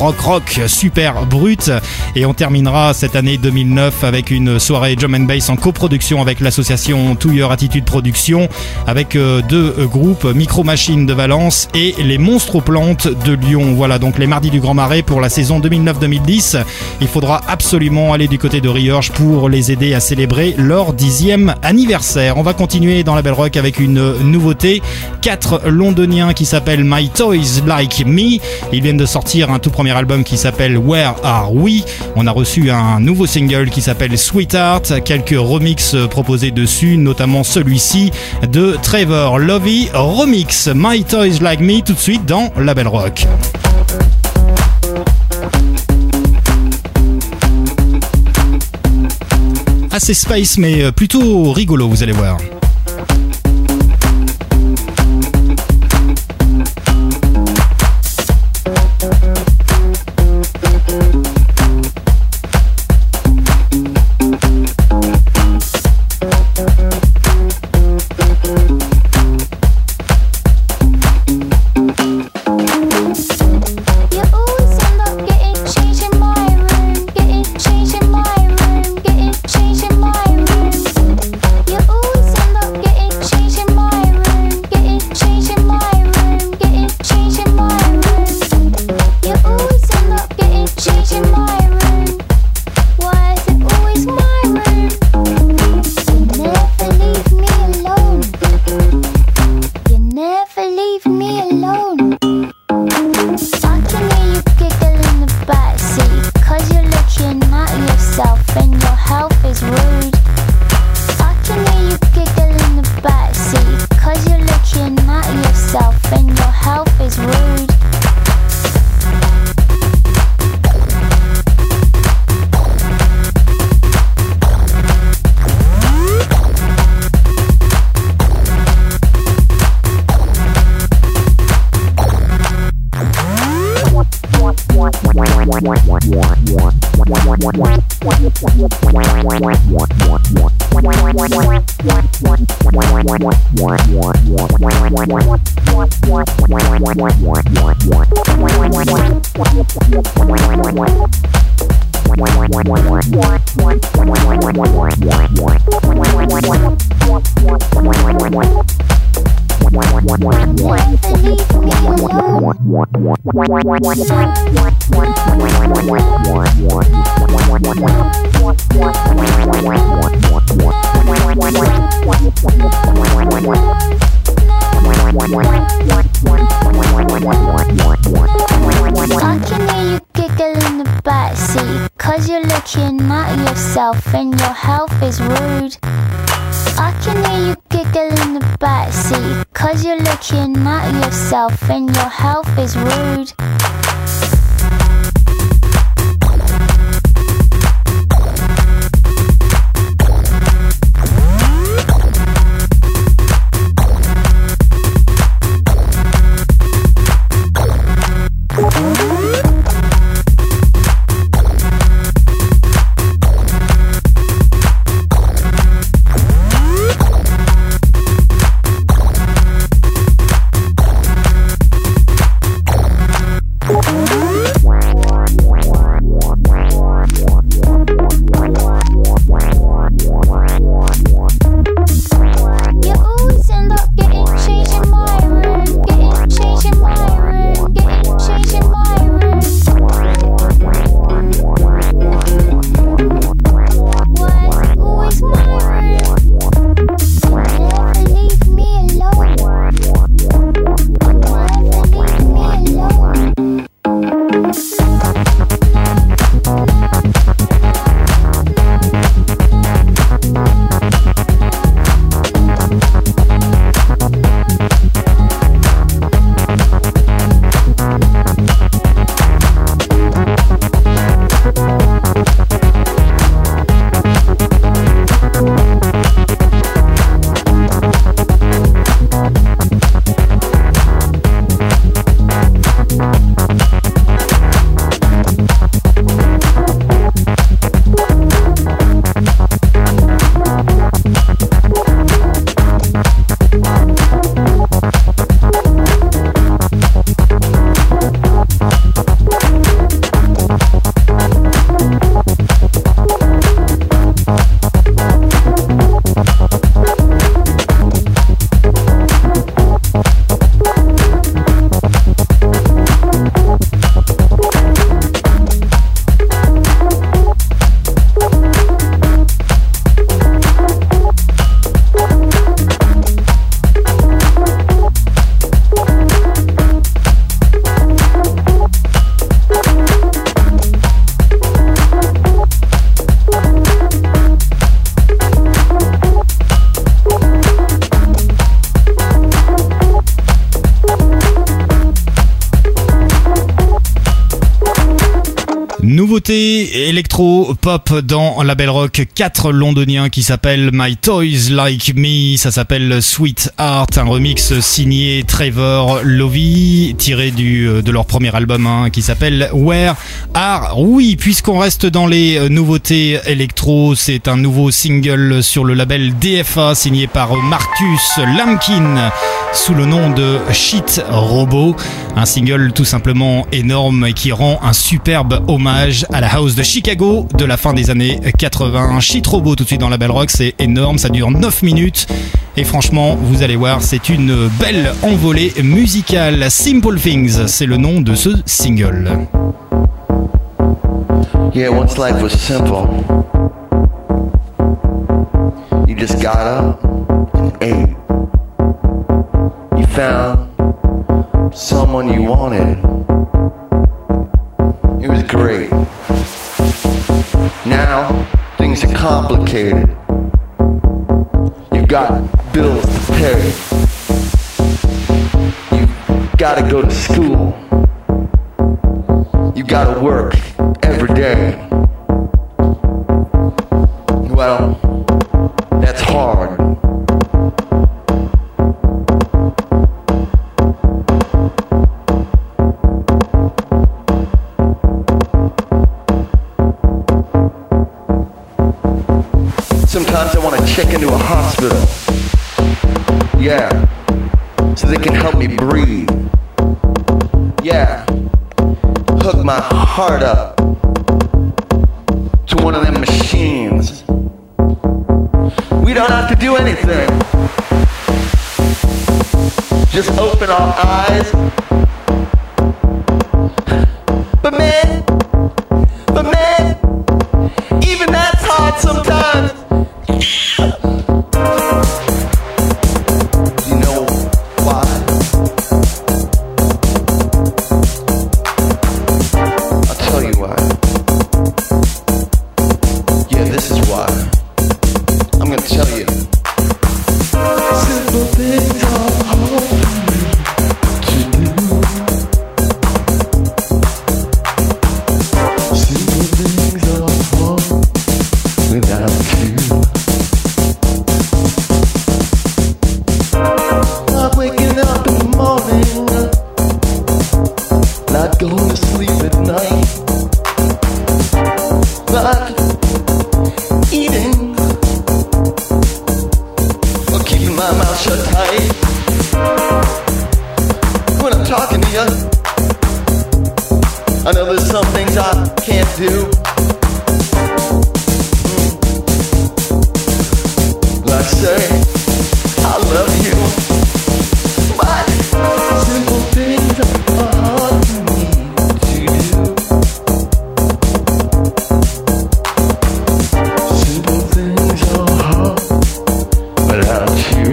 super brut. Et on terminera cette année 2009 avec une soirée drum and bass en coproduction avec l'association To Your Attitude Production, avec deux groupes, Micro Machine de Valence et les Monstroplantes de Lyon. Voilà donc les Mardis du Grand Marais pour la saison 2009-2010. Il faudra absolument aller du côté de Riorges pour les aider à célébrer leur 10e anniversaire. On va continuer dans la Belle Rock avec une nouveauté. 4 londoniens qui s'appellent My Toys Like Me. Ils viennent de sortir un tout premier album qui s'appelle Where Are We. On a reçu un nouveau single qui s'appelle Sweetheart, quelques remixes proposés dessus, notamment celui-ci de Trevor Lovey remix. My Toys Like Me tout de suite dans la Belle Rock. Assez space mais plutôt rigolo, vous allez voir. Changing my room. Yourself and your health is rude. I can hear you giggle in the backseat, 'cause you're looking at yourself and your health is rude. Nouveauté électro-pop dans la Belle Rock, 4 londoniens qui s'appellent My Toys Like Me, ça s'appelle Sweet Heart, un remix signé Trevor Lovey, tiré de leur premier album qui s'appelle Where Are We. Puisqu'on reste dans les nouveautés électro, c'est un nouveau single sur le label DFA signé par Marcus Lamkin sous le nom de Shit Robot, un single tout simplement énorme qui rend un superbe hommage à la house de Chicago de la fin des années 80. Shit Robot tout de suite dans la Belle Rock, c'est énorme, ça dure 9 minutes et franchement vous allez voir, c'est une belle envolée musicale. Simple Things, c'est le nom de ce single. Yeah, once life was simple, you just got up and ate. You found someone you wanted. It was great. Now things are complicated. You've got bills to pay. You've got to go to school. You got to work every day. Well, that's hard. a hospital. Yeah, so they can help me breathe. Yeah, hook my heart up to one of them machines. We don't have to do anything. Just open our eyes. But man, even that's hard sometimes. You know why? I'll tell you why. Yeah, this is why. I'm gonna tell you. Simple things are hard for me to do. Simple things are hard without you. Not waking up in the morning, not going to sleep at night, not eating or keeping my mouth shut tight. When I'm talking to you, I know there's some things I can't do. Like say, I love you. But simple things are hard for me to do. Simple things are hard without you.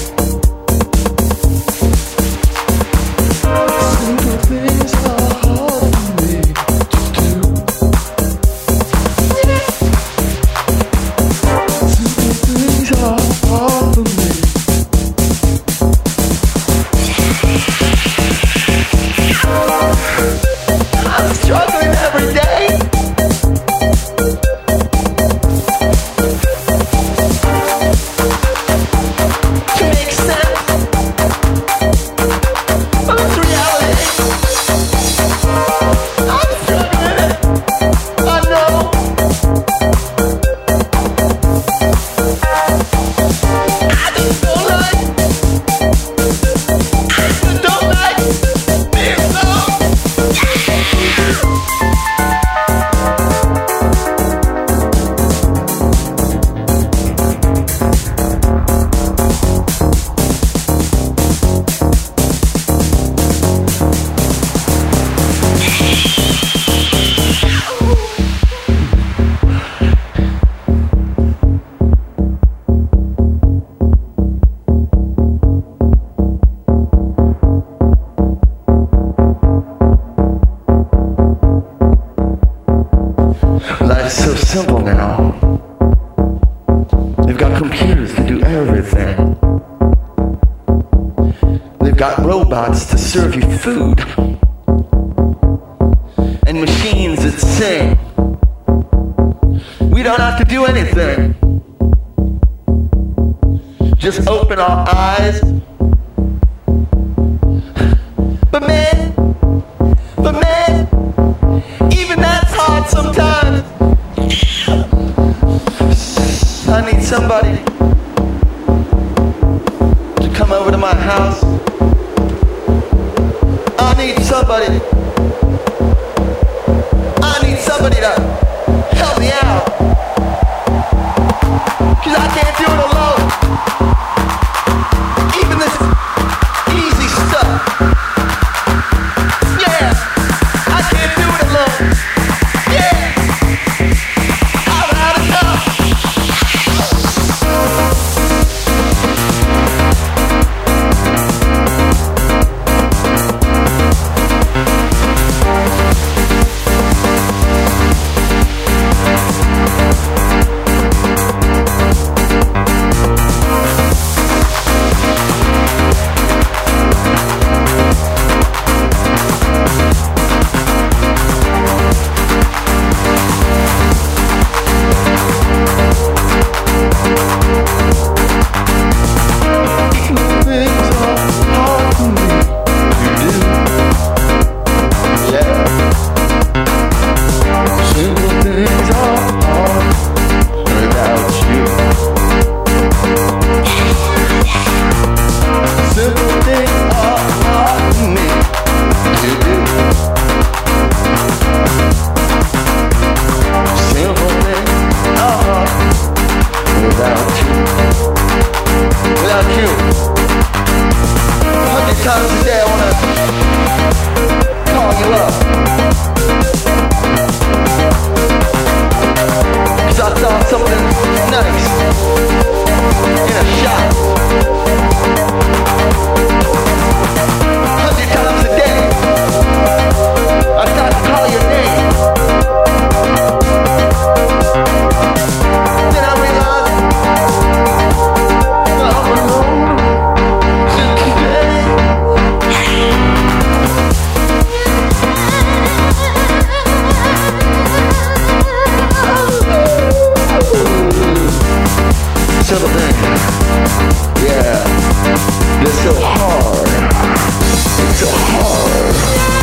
Simple things are hard for me to do. Simple things are hard for me. I'm struggling every day. To make sense of this reality. I'm struggling. I know. I just don't like being alone. Life's so simple now. They've got computers to do everything. They've got robots to serve you food. And machines that sing. We don't have to do anything. Just open our eyes. But man, even that's hard sometimes. I need somebody to come over to my house. I need somebody to help me out. 'Cause I can't do it alone. Even this easy stuff. Yeah, I can't do it alone. Yeah, I've had enough. Without you, 100 times a day I wanna call you up. 'Cause I thought something nice in a shot. 100 times a day I start to call your name. Then I realized I'm alone since today. Something, yeah, it's so hard. It's so hard.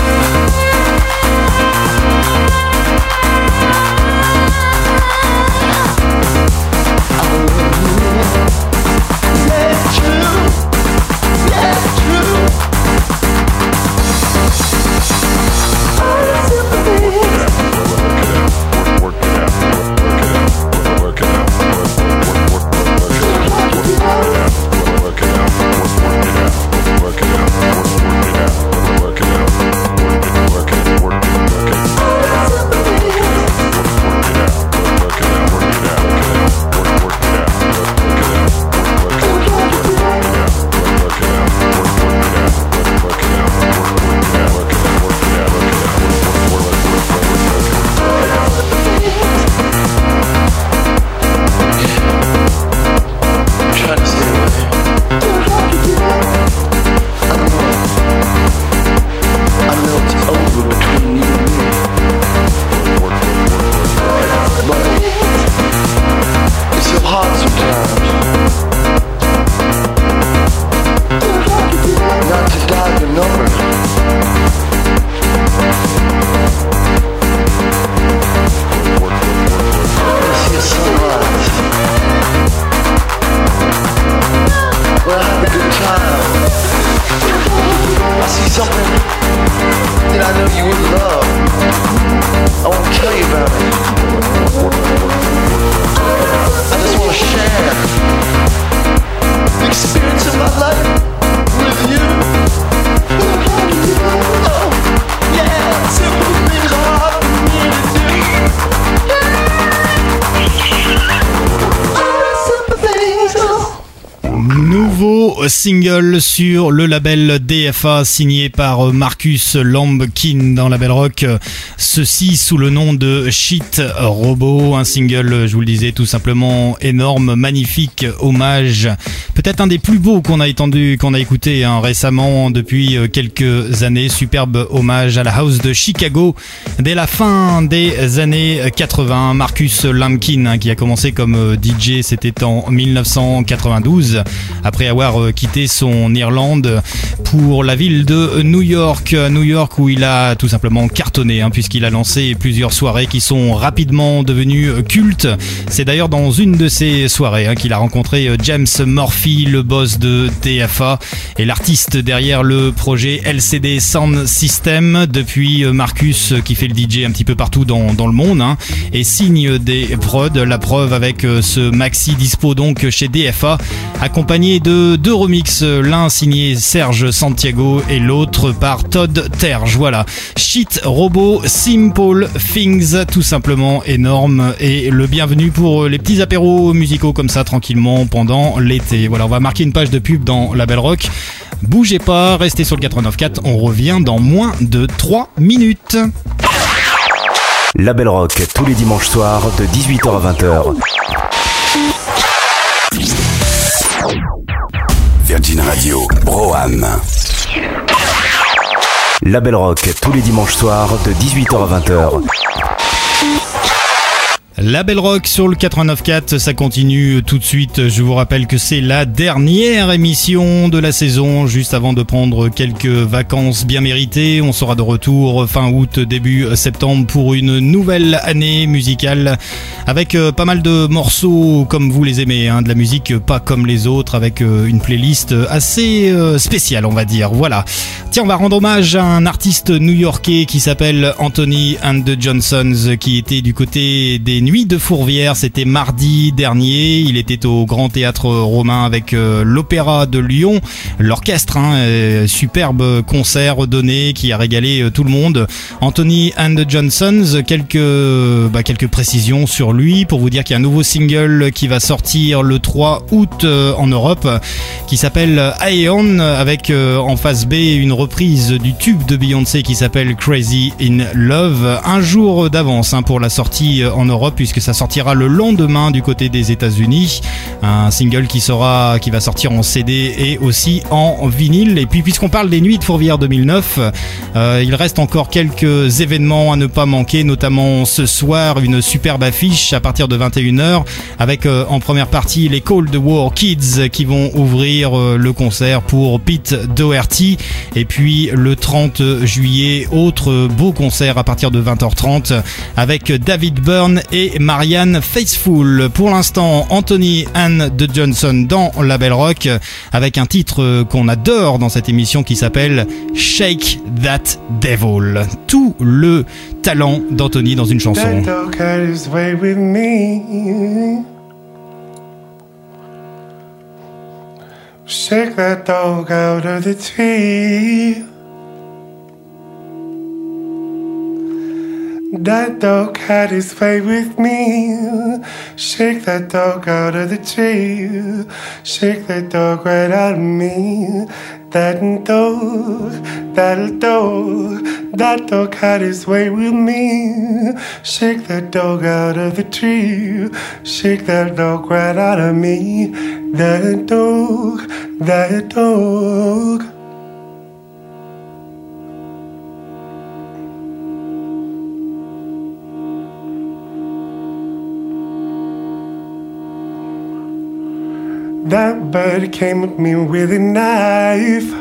Single sur le label DFA signé par Marcus Lambkin dans Label Rock, ceci sous le nom de Shit Robot, un single, je vous le disais, tout simplement énorme, magnifique hommage, peut-être un des plus beaux qu'on a écouté récemment depuis quelques années, superbe hommage à la house de Chicago dès la fin des années 80. Marcus Lambkin qui a commencé comme DJ, c'était en 1992 après avoir quitté son Irlande pour la ville de New York où il a tout simplement cartonné puisqu'il a lancé plusieurs soirées qui sont rapidement devenues cultes. C'est d'ailleurs dans une de ces soirées qu'il a rencontré James Murphy, le boss de DFA et l'artiste derrière le projet LCD Sound System. Depuis, Marcus qui fait le DJ un petit peu partout dans le monde et signe des prods, la preuve avec ce maxi dispo donc chez DFA, accompagné de deux remixes, l'un signé Serge Santiago et l'autre par Todd Terge. Voilà, Shit Robot, Simple Things, tout simplement énorme, et le bienvenu pour les petits apéros musicaux comme ça tranquillement pendant l'été. Voilà, on va marquer une page de pub dans Label Rock. Bougez pas, restez sur le 89.4, on revient dans moins de 3 minutes. Label Rock tous les dimanches soirs de 18h à 20h. Virgin Radio, Broham. Label Rock tous les dimanches soirs de 18h à 20h. Label Rock sur le 89.4, ça continue tout de suite. Je vous rappelle que c'est la dernière émission de la saison, juste avant de prendre quelques vacances bien méritées. On sera de retour fin août, début septembre pour une nouvelle année musicale avec pas mal de morceaux comme vous les aimez, de la musique pas comme les autres, avec une playlist assez spéciale, on va dire. Voilà. Tiens, on va rendre hommage à un artiste new-yorkais qui s'appelle Anthony and the Johnsons, qui était du côté des Nuits de Fourvière. C'était mardi dernier. Il était au Grand Théâtre Romain avec l'Opéra de Lyon. L'orchestre, superbe concert donné qui a régalé tout le monde. Anthony and the Johnsons, quelques précisions sur lui pour vous dire qu'il y a un nouveau single qui va sortir le 3 août en Europe qui s'appelle Aeon avec en face B une reprise du tube de Beyoncé qui s'appelle Crazy in Love. Un jour d'avance pour la sortie en Europe puisque ça sortira le lendemain du côté des États-Unis. Un single qui va sortir en CD et aussi en vinyle. Et puis puisqu'on parle des Nuits de Fourvière 2009, il reste encore quelques événements à ne pas manquer, notamment ce soir une superbe affiche à partir de 21h avec en première partie les Cold War Kids qui vont ouvrir le concert pour Pete Doherty. Et puis le 30 juillet, autre beau concert à partir de 20h30 avec David Byrne et Marianne Faithfull. Pour l'instant, Anthony and the Johnson dans la Belle Rock avec un titre qu'on adore dans cette émission qui s'appelle Shake That Devil. Tout le talent d'Anthony dans une chanson. Shake that dog out of the tree. That dog had his way with me. Shake that dog out of the tree. Shake that dog right out of me. That dog had his way with me. Shake that dog out of the tree. Shake that dog right out of me. That dog. That bird came at me with a knife.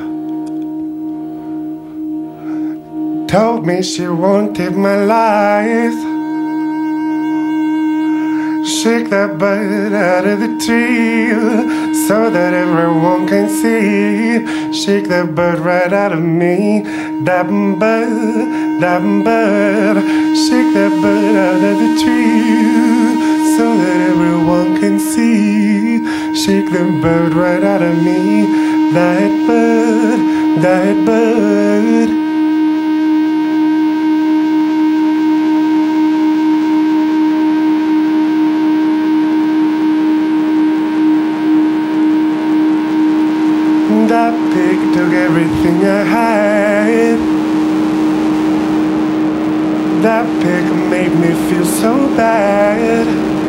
Told me she wanted my life. Shake that bird out of the tree so that everyone can see. Shake that bird right out of me. That bird. Shake that bird out of the tree so that everyone can see. Shake that bird right out of me. That bird. That pig took everything I had. That pig made me feel so bad.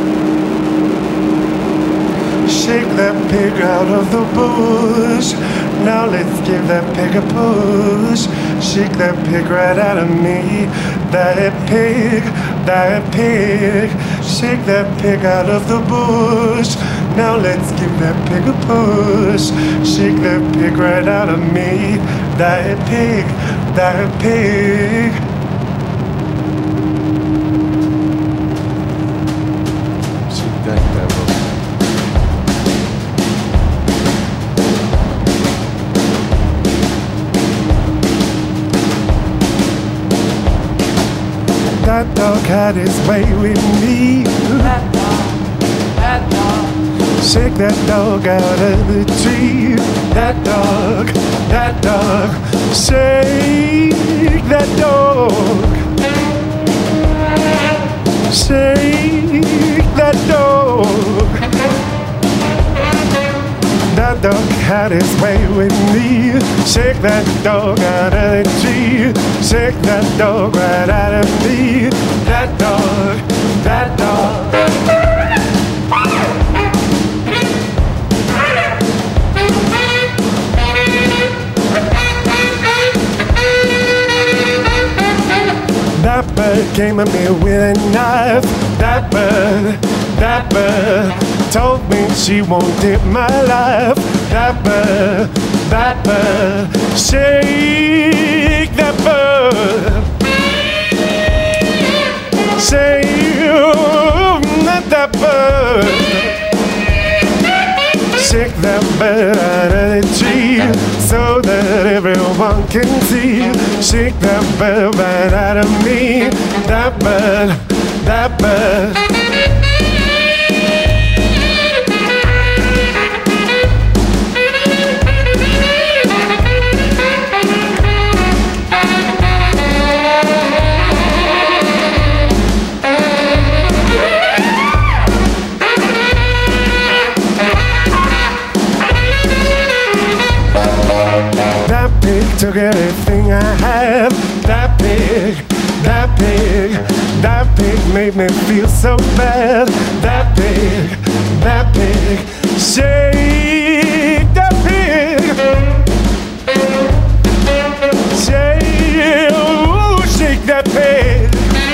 Shake that pig out of the bush. Now let's give that pig a push. Shake that pig right out of me. That pig. Shake that pig out of the bush. Now let's give that pig a push. Shake that pig right out of me. That pig. Shake that devil. That dog had his way with me. That dog. Shake that dog out of the tree. That dog. Shake that dog. Shake that dog. That dog had his way with me. Shake that dog out of the tree. Shake that dog right out of me. That dog. That bird came at me with a knife. That bird told me she wanted my life. That bird, shake that bird. Shake that bird. Shake that bird out of the tree so that everyone can see. Shake that bird right out of me. That bird. me feel so bad. That pig, shake that pig. Shake that pig.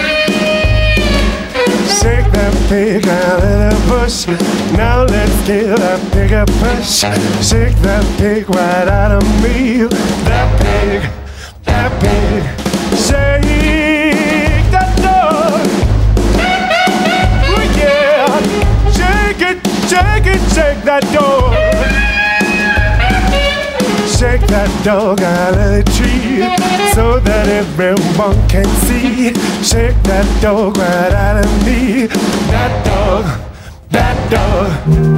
Shake that pig out of the bush. Now let's give that pig a push. Shake that pig right out of me. That pig, shake that dog. Oh yeah, shake it, shake that dog. Shake that dog out of the tree so that everyone can see. Shake that dog right out of me. That dog, that dog.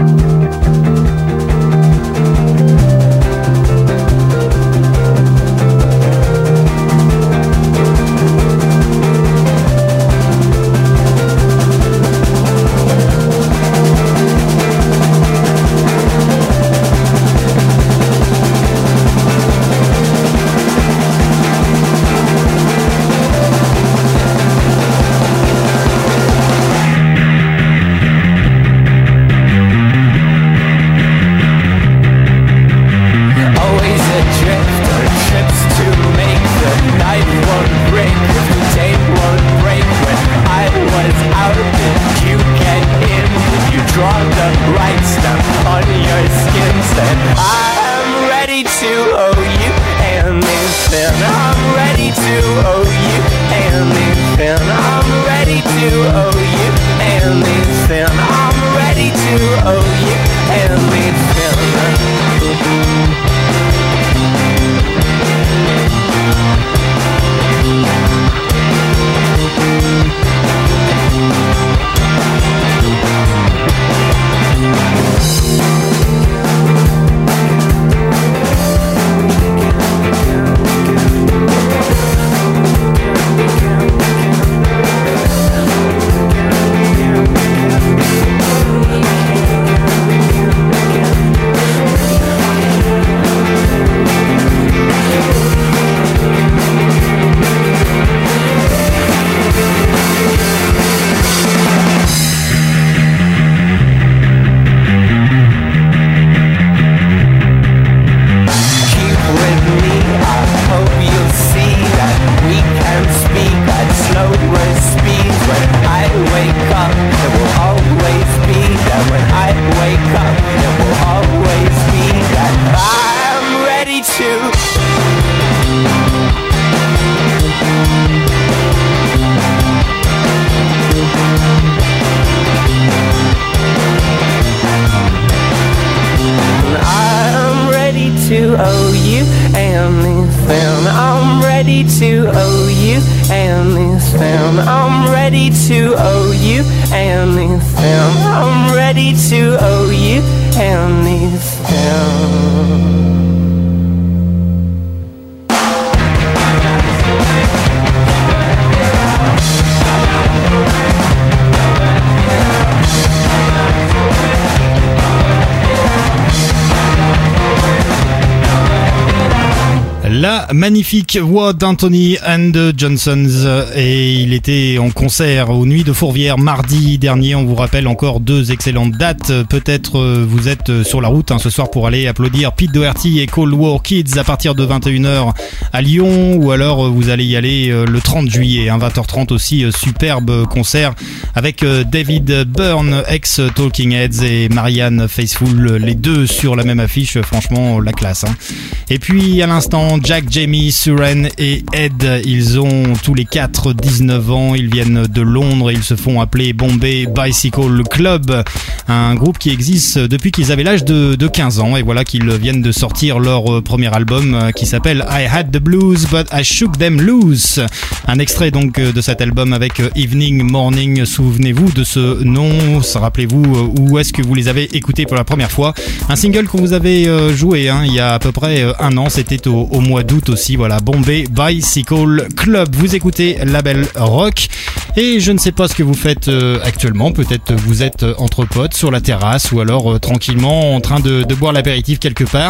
La magnifique voix d'Anthony and the Johnsons, et il était en concert aux Nuits de Fourvière mardi dernier. On vous rappelle encore deux excellentes dates. Peut-être vous êtes sur la route ce soir pour aller applaudir Pete Doherty et Cold War Kids à partir de 21h à Lyon, ou alors vous allez y aller le 30 juillet, 20h30 aussi, superbe concert avec David Byrne, ex Talking Heads, et Marianne Faithfull, les deux sur la même affiche. Franchement, la classe. Et puis à l'instant, Jack, Jamie, Suren et Ed, ils ont tous les 4 19 ans, ils viennent de Londres et ils se font appeler Bombay Bicycle Club, un groupe qui existe depuis qu'ils avaient l'âge de 15 ans, et voilà qu'ils viennent de sortir leur premier album qui s'appelle I Had the Blues But I Shook Them Loose. Un extrait donc de cet album avec Evening Morning. Souvenez-vous de ce nom, rappelez-vous où est-ce que vous les avez écoutés pour la première fois. Un single que vous avez joué il y a à peu près un an, c'était au mois d'août aussi. Voilà, Bombay Bicycle Club. Vous écoutez Label Rock, et je ne sais pas ce que vous faites actuellement. Peut-être vous êtes entre potes sur la terrasse, ou alors tranquillement en train de boire l'apéritif quelque part.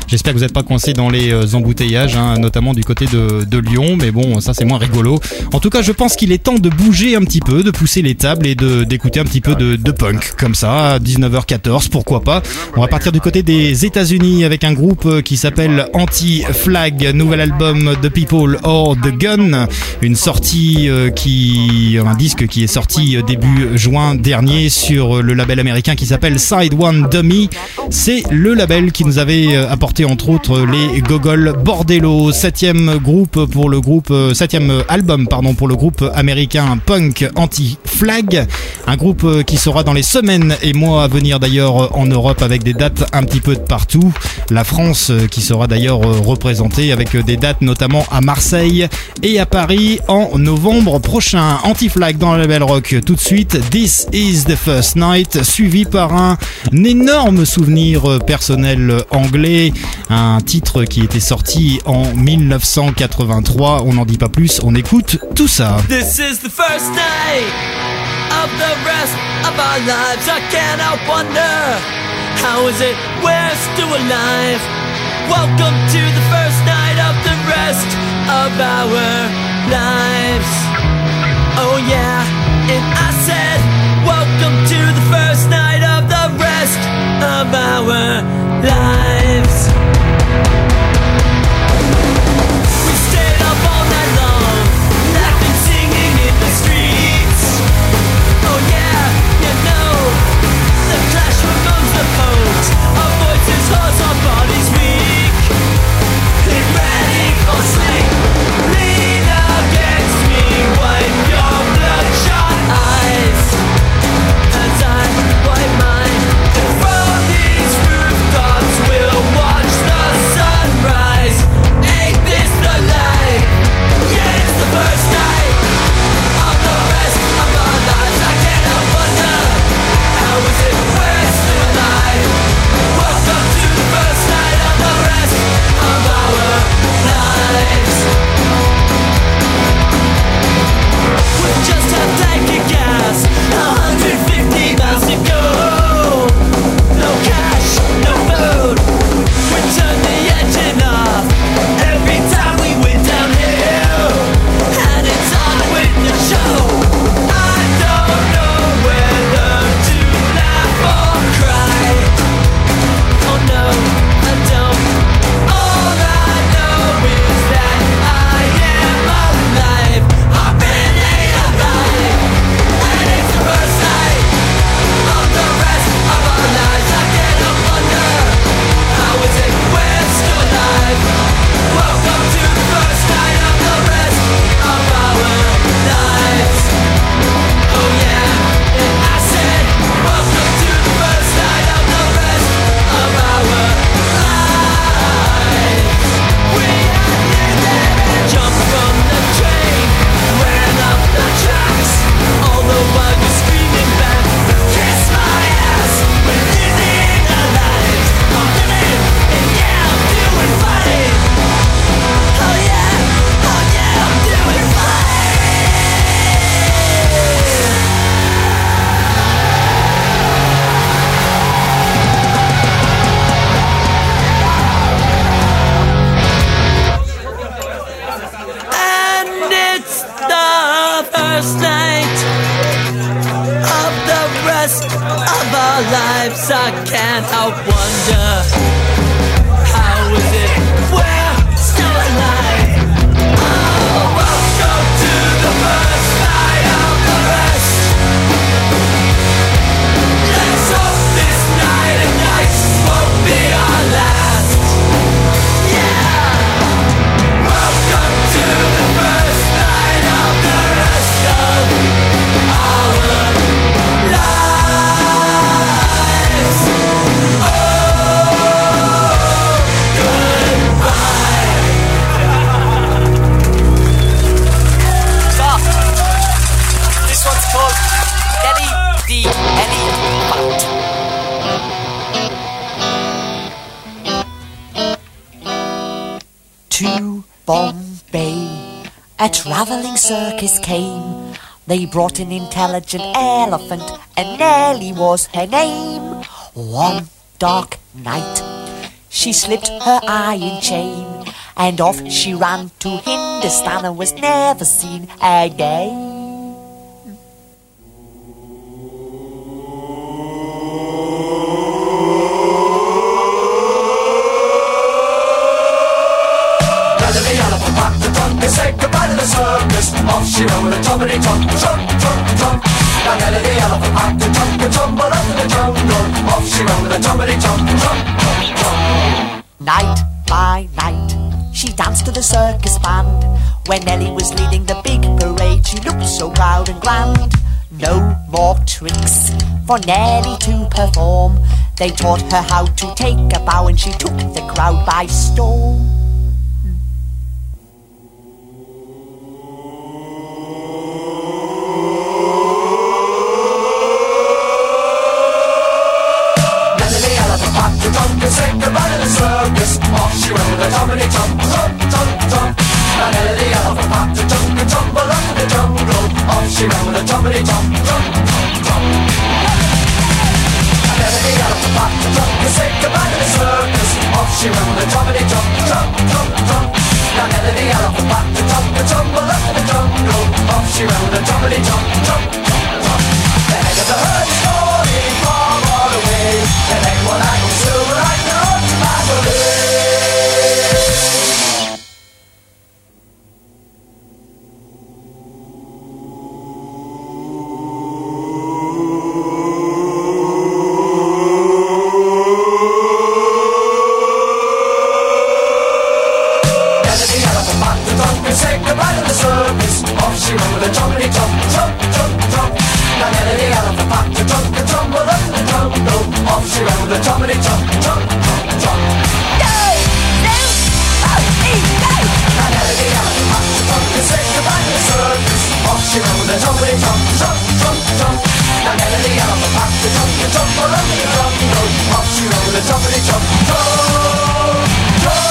J'espère que vous n'êtes pas coincés dans les embouteillages, hein, notamment du côté de Lyon, mais bon, ça c'est moins rigolo. En tout cas, je pense qu'il est temps de bouger un petit peu, de pousser les tables et d'écouter un petit peu de punk, comme ça, à 19h14, pourquoi pas. On va partir du côté des États-Unis avec un groupe qui s'appelle Anti-Flag, nouvel album The People or The Gun, une sortie un disque qui est sorti début juin dernier sur le label américain qui s'appelle Side One Dummy. C'est le label qui nous avait apporté entre autres les Gogol Bordello, septième album pour le groupe américain punk Anti-Flag, un groupe qui sera dans les semaines et mois à venir d'ailleurs en Europe avec des dates un petit peu de partout. La France qui sera d'ailleurs représentée avec des dates notamment à Marseille et à Paris en novembre prochain. Anti-Flag dans le label rock tout de suite, This is the First Night, suivi par un énorme souvenir personnel anglais, un titre qui était sorti en 1983. On n'en dit pas plus, on écoute tout ça. This is the first night of the rest of our lives. I can't help wonder, how is it we're still alive? Welcome to the first night of the rest of our lives. Oh yeah, and I said, welcome to the first night of the rest of our lives. We stayed up all night long, laughing, singing in the streets. Oh yeah, you know, the clash amongst the poles, our voices hoarse, our bodies weak. In radical sleep, lean against me, wipe your bloodshot eyes as I wipe mine. And from these rooftops we'll watch the sunrise. Ain't this the life? Yeah, it's the first night of the rest of our lives. I can't help wonder, how is it we're still alive? Welcome to the first night of the rest of our lives. We've just had tank of gas, 150 miles to go. No cash, no food. We turn the engine off every time we went downhill, and it's on with the show. I don't know whether to laugh or cry. Oh no, I don't. All I know is that I am alive. I've been laid alive, and it's the first night of the rest of our lives. I cannot wonder, how is it we're still alive? Welcome to the first night of the rest of our lives. Oh yeah, and I said, welcome to the first night of the rest of our lives. We had near that, jumped from the train, ran up the tracks, all the while you're screaming back, kiss my ass, we're living our lives. I'm living, and yeah, I'm doing fine. Oh yeah, I'm doing fine. And it's the first night of the rest of our lives. I can't help wonder, how is it we're still alive? Oh, welcome to the first night of the rest. Let's hope this night and night won't be our last. Yeah, welcome to the first night of the rest of our lives. Oh, goodbye. Stop. This one's called Ellie the Elephant. To Bombay, a travelling circus came. They brought an intelligent elephant, and Nellie was her name. One dark night, she slipped her iron chain, and off she ran to Hindustan and was never seen again. Say goodbye to the circus. Off she ran with a tumbly tum, tum, tum, tum. Now Nelly the elephant packed a tumble up in the jungle. Off she ran with a tumbly tum, tum, tum, tum. Night by night, she danced to the circus band. When Nelly was leading the big parade, she looked so proud and grand. No more tricks for Nelly to perform. They taught her how to take a bow, and she took the crowd by storm. Say goodbye to the circus. Off she went with a tumbly tum, tum, tum, tum. Now Nelly the elephant packed a tumble up in the jungle. Off she went with a tumbly tum, tum, tum, tum. Now Nelly the elephant packed a say goodbye to the circus. Off she went with a tumbly tum, tum, tum, tum. Now Nelly the elephant packed a tumble up in the jungle. Off she went with a tumbly tum, tum, tum, tum. The head of the herd is going far, far away. The neck will like a silver like the road to Mandalay. Say goodbye to the circus. Off she went with a tumbly tum, tum, tum, tum. Now Nelly the elephant packed a tumble up in the jungle. Off she went with a tumbly tum, tum, tum, tum. Now Nelly the elephant packed a say goodbye to the circus. Off she went with a tumbly tum, tum, tum, tum. Now Nelly the elephant packed a tumble up in the jungle. Off she went with a tumbly tum, tum, tum, tum.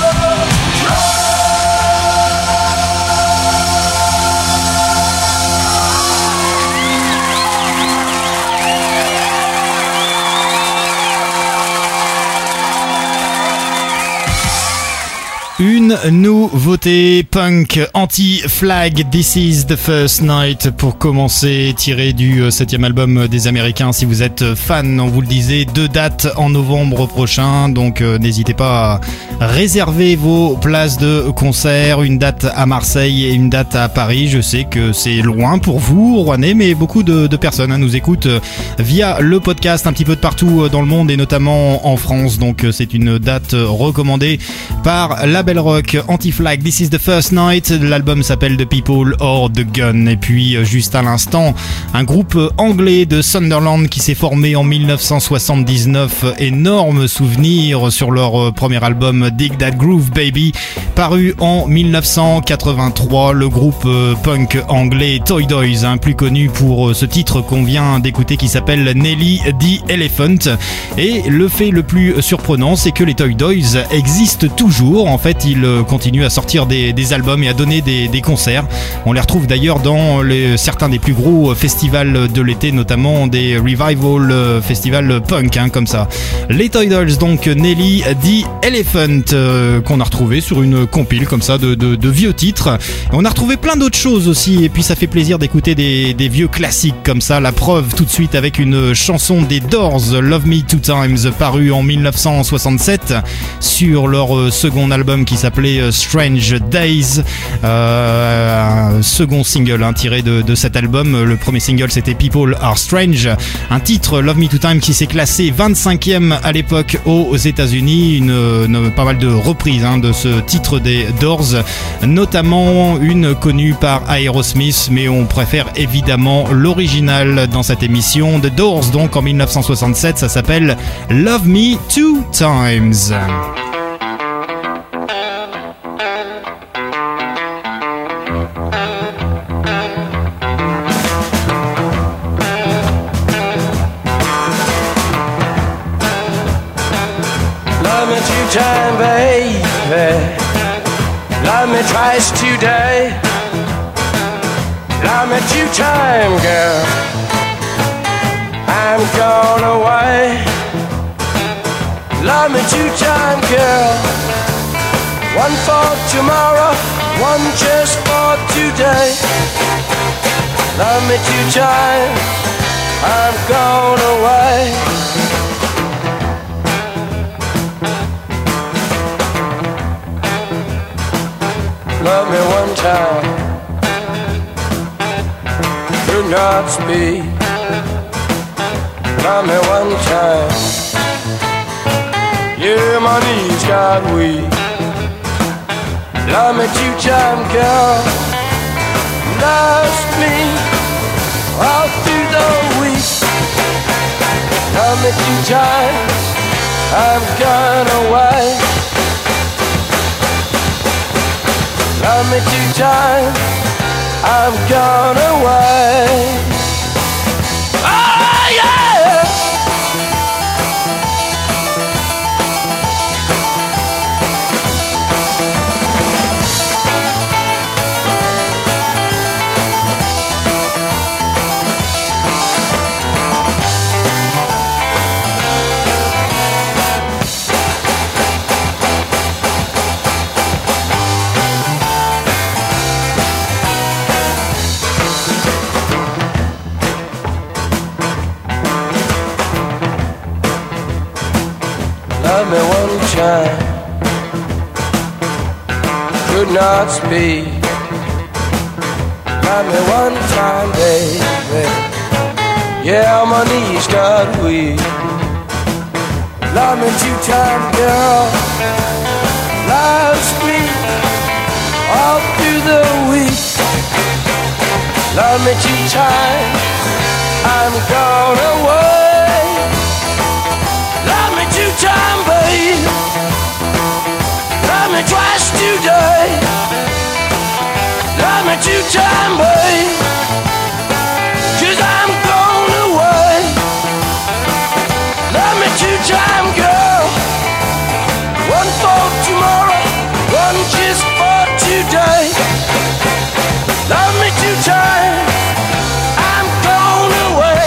Une nouveauté punk anti-flag, This is the first night, pour commencer, tiré du 7e album des Américains. Si vous êtes fan, on vous le disait, 2 dates en novembre prochain, donc n'hésitez pas à réserver vos places de concert, une date à Marseille et une date à Paris. Je sais que c'est loin pour vous, Rouennais, mais beaucoup de personnes nous écoutent via le podcast un petit peu de partout dans le monde et notamment en France, donc c'est une date recommandée par la Belle Rock anti-flag. This is the first night. L'album s'appelle The People or the Gun. Et puis juste à l'instant, un groupe anglais de Sunderland qui s'est formé en 1979. Énorme souvenir sur leur premier album Dig That Groove Baby, paru en 1983. Le groupe punk anglais Toy Doys, plus connu pour ce titre qu'on vient d'écouter qui s'appelle Nelly the Elephant. Et le fait le plus surprenant, c'est que les Toy Doys existent toujours. En fait, ils continuent à sortir des albums et à donner des concerts. On les retrouve d'ailleurs dans certains des plus gros festivals de l'été, notamment des revival festivals punk, comme ça. Les Toy Dolls, donc Nelly the Elephant, qu'on a retrouvé sur une compile comme ça de vieux titres. Et on a retrouvé plein d'autres choses aussi, et puis ça fait plaisir d'écouter des vieux classiques comme ça. La preuve tout de suite avec une chanson des Doors, Love Me Two Times, paru en 1967 sur leur second album qui s'appelait Strange Days, un second single tiré de cet album. Le premier single c'était People Are Strange, un titre Love Me Two Times qui s'est classé 25e à l'époque aux États-Unis. Pas mal de reprises de ce titre des Doors, notamment une connue par Aerosmith, mais on préfère évidemment l'original dans cette émission. The Doors, donc en 1967, ça s'appelle Love Me Two Times. Time, baby, love me twice today. Love me 2 times, girl. I'm gone away. Love me two-time, girl. One for tomorrow, one just for today. Love me two-time, I'm gone away. Love me one time, do not speak. Love me one time, yeah, my knees got weak. Love me two-time, girl. Last me all through the week. Love me two-time, I'm gone away. Love me two-time, I'm gone away. Oh yeah! Love me one time, could not speak. Love me one time, baby. Yeah, my knees got weak. Love me two-time, girl. Last me all through the week. Love me two-time, I'm gone away. Love me two-time, babe. Love me twice today. Love me two-time, babe. 'Cause I'm gone away. Love me two-time, girl. One for tomorrow, one just for today. Love me two-time, I'm gone away.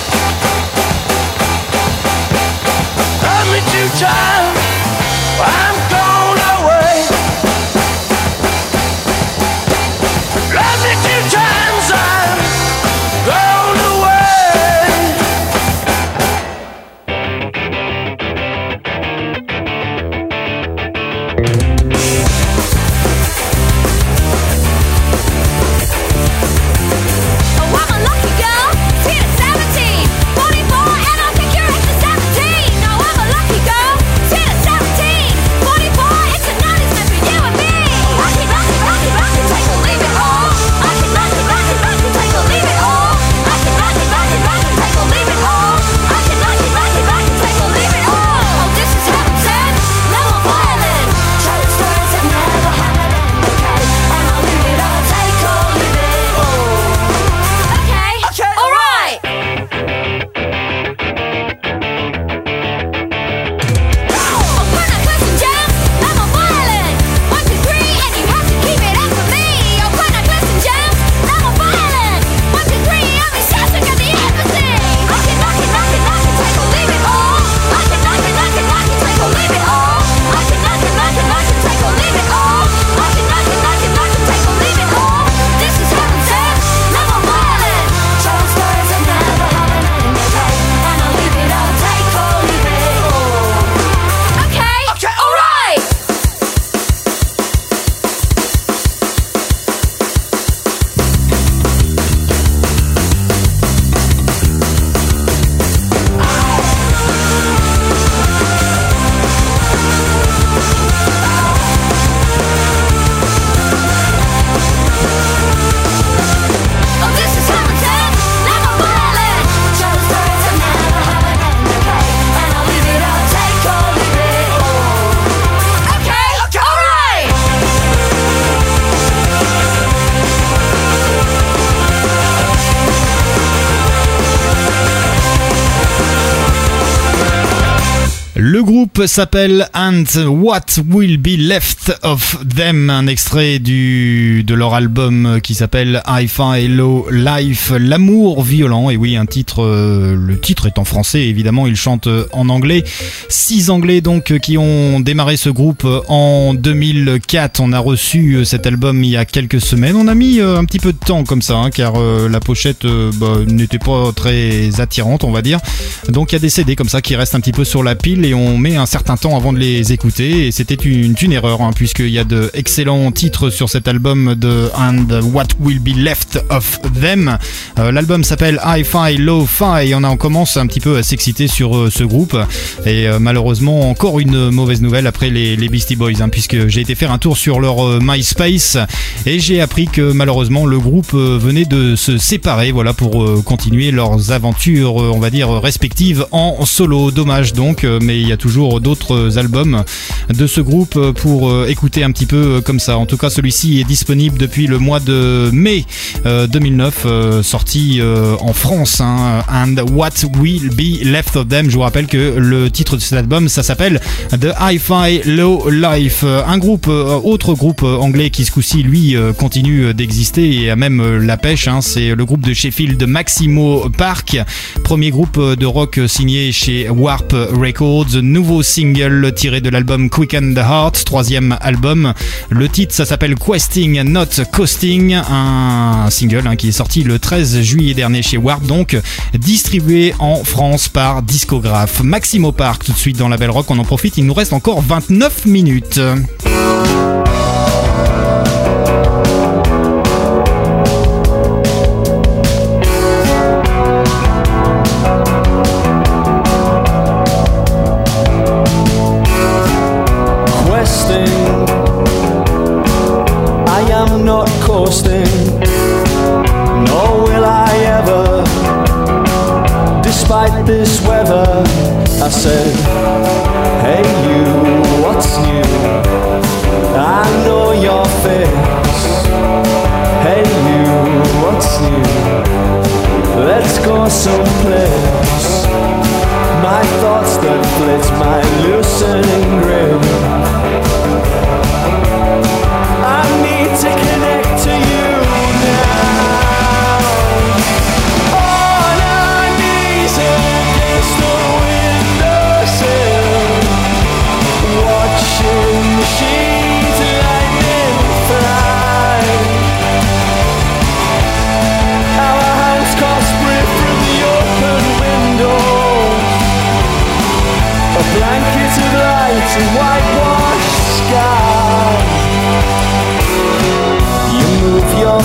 Love me two-time, I'm gone away. Love me two-time. groupe s'appelle And What Will Be Left of Them, un extrait de leur album qui s'appelle Hi-Fi Low Life, l'amour violent. Et oui, un titre, le titre est en français, évidemment, ils chantent en anglais. 6 Anglais donc qui ont démarré ce groupe en 2004. On a reçu cet album il y a quelques semaines. On a mis un petit peu de temps comme ça, hein, car la pochette n'était pas très attirante, on va dire. Donc il y a des CD comme ça qui restent un petit peu sur la pile et on met un certain temps avant de les écouter, et c'était une erreur, hein, puisqu'il y a de excellents titres sur cet album de And What Will Be Left of Them. L'album s'appelle Hi-Fi Low-Fi et on commence un petit peu à s'exciter sur ce groupe, et malheureusement encore une mauvaise nouvelle après les Beastie Boys, hein, puisque j'ai été faire un tour sur leur MySpace et j'ai appris que malheureusement le groupe venait de se séparer, voilà, pour continuer leurs aventures, on va dire, respectives en solo. Dommage donc, mais il y a toujours d'autres albums de ce groupe pour écouter un petit peu comme ça. En tout cas, celui-ci est disponible depuis le mois de mai 2009, sorti en France, hein, And What Will Be Left of Them. Je vous rappelle que le titre de cet album, ça s'appelle The Hi-Fi Low Life. Un groupe, autre groupe anglais qui ce coup-ci, lui, continue d'exister et a même la pêche, hein, c'est le groupe de Sheffield, Maximo Park, premier groupe de rock signé chez Warp Records, nouveau single tiré de l'album Quicken the Heart, troisième album. Le titre, ça s'appelle Questing Not Coasting, un single, hein, qui est sorti le 13 juillet dernier chez Warp, donc distribué en France par Discographe. Maximo Park tout de suite dans la Belle Rock, on en profite, il nous reste encore 29 minutes. This weather, I said, hey you, what's new? I know your face. Hey you, what's new? Let's go someplace. My thoughts that flit, my loosening grip. I need to connect to you now. She's lightning fly. Our hands caught split from the open windows. A blanket of light and whitewashed sky. You move your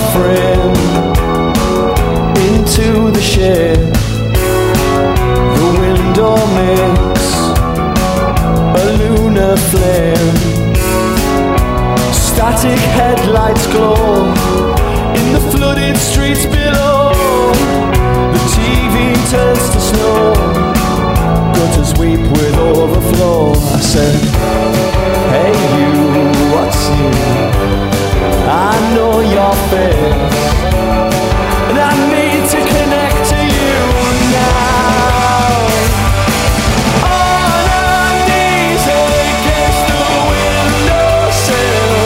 frame into the shade. The window makes a lunar flame. Static headlights glow in the flooded streets below. The TV turns to snow, gutters weep with overflow. I said, hey you, what's new? I know your face, and I need to connect to you now. On our knees against the windowsill,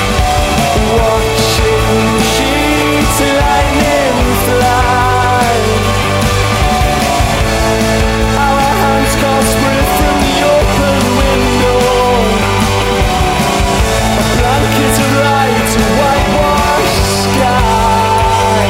watching sheets lightning fly. Our hands caught split from the open window. A blanket of light and whitewashed sky.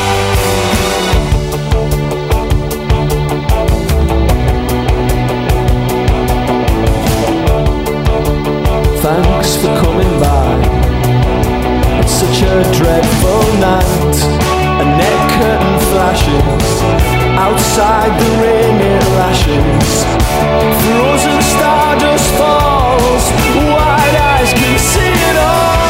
Thanks for coming by. It's such a dreadful night. A net curtain flashes. Outside the rain it lashes. Frozen stardust falls. Wide eyes can see it all.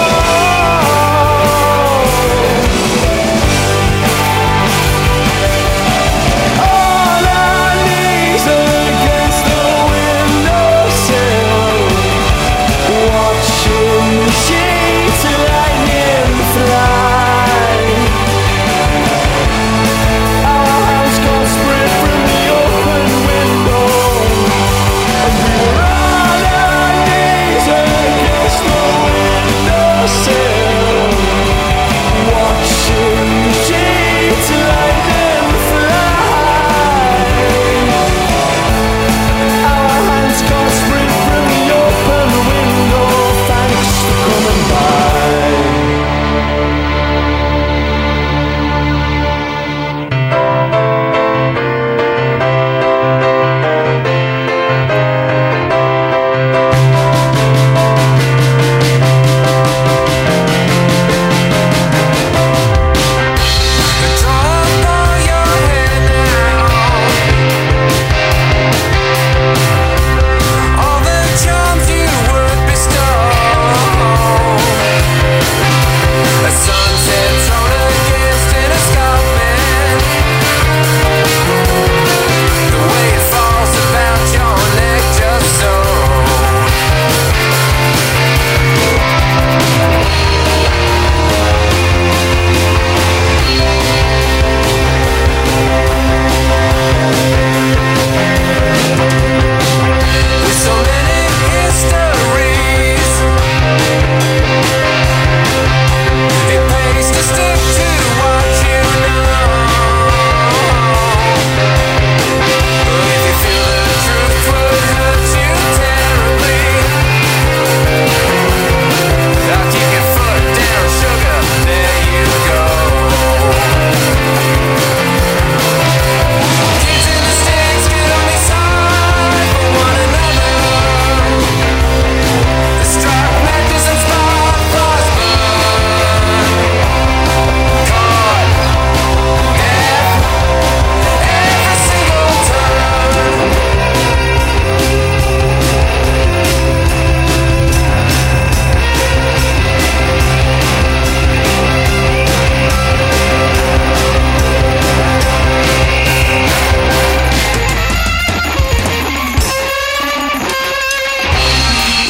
On our knees against the windowsill, watching the sheets of lightning fly. Our hands got split from the open window. A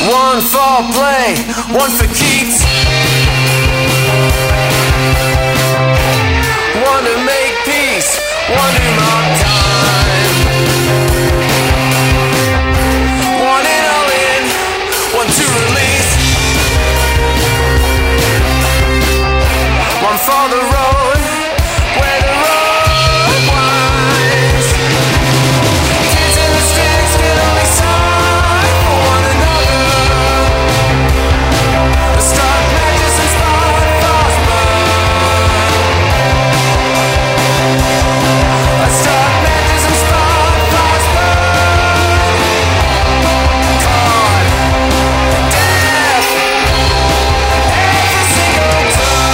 One for play, one for keeps. One to make peace, one to mark time. One in all in, one to release. One for the road, where the road winds. Kids in the streets can only sign for one another. The stark matches and spark fast burn. A stark matches and spark fast burn. God, death, every single turn.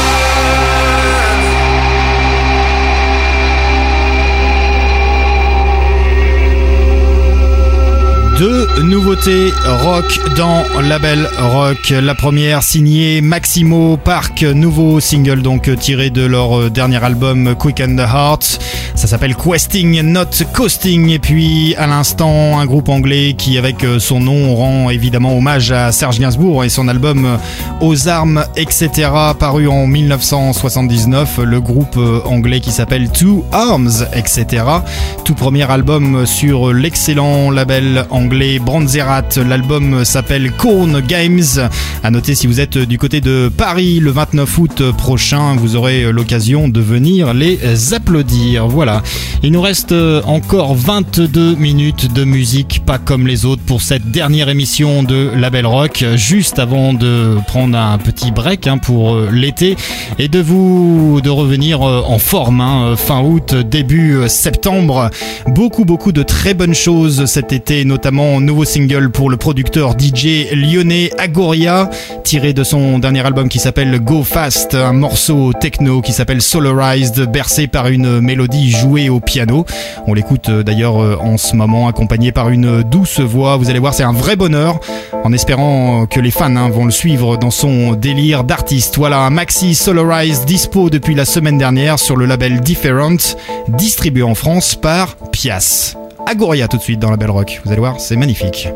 Deux nouveautés rock dans Label Rock. La première signée Maximo Park, nouveau single donc tiré de leur dernier album Quick and the Heart. Ça s'appelle Questing Not Coasting. Et puis à l'instant un groupe anglais qui avec son nom rend évidemment hommage à Serge Gainsbourg et son album Aux armes etc. paru en 1979. Le groupe anglais qui s'appelle Two Arms etc. Tout premier album sur l'excellent label anglais Branzerat. L'album s'appelle Corn Games. À noter, si vous êtes du côté de Paris le 29 août prochain, vous aurez l'occasion de venir les applaudir. Voilà. Il nous reste encore 22 minutes de musique pas comme les autres pour cette dernière émission de Label Rock. Juste avant de prendre un petit break pour l'été et de revenir en forme fin août, début septembre. Beaucoup de très bonnes choses cet été, notamment nouveau single pour le producteur DJ lyonnais Agoria, tiré de son dernier album qui s'appelle Go Fast, un morceau techno qui s'appelle Solarized, bercé par une mélodie jouée au piano. On l'écoute d'ailleurs en ce moment, accompagné par une douce voix. Vous allez voir, c'est un vrai bonheur, en espérant que les fans vont le suivre dans son délire d'artiste. Voilà, un maxi Solarized dispo depuis la semaine dernière sur le label Different, distribué en France par Pias. Agoria tout de suite dans Label Rock. Vous allez voir, c'est magnifique.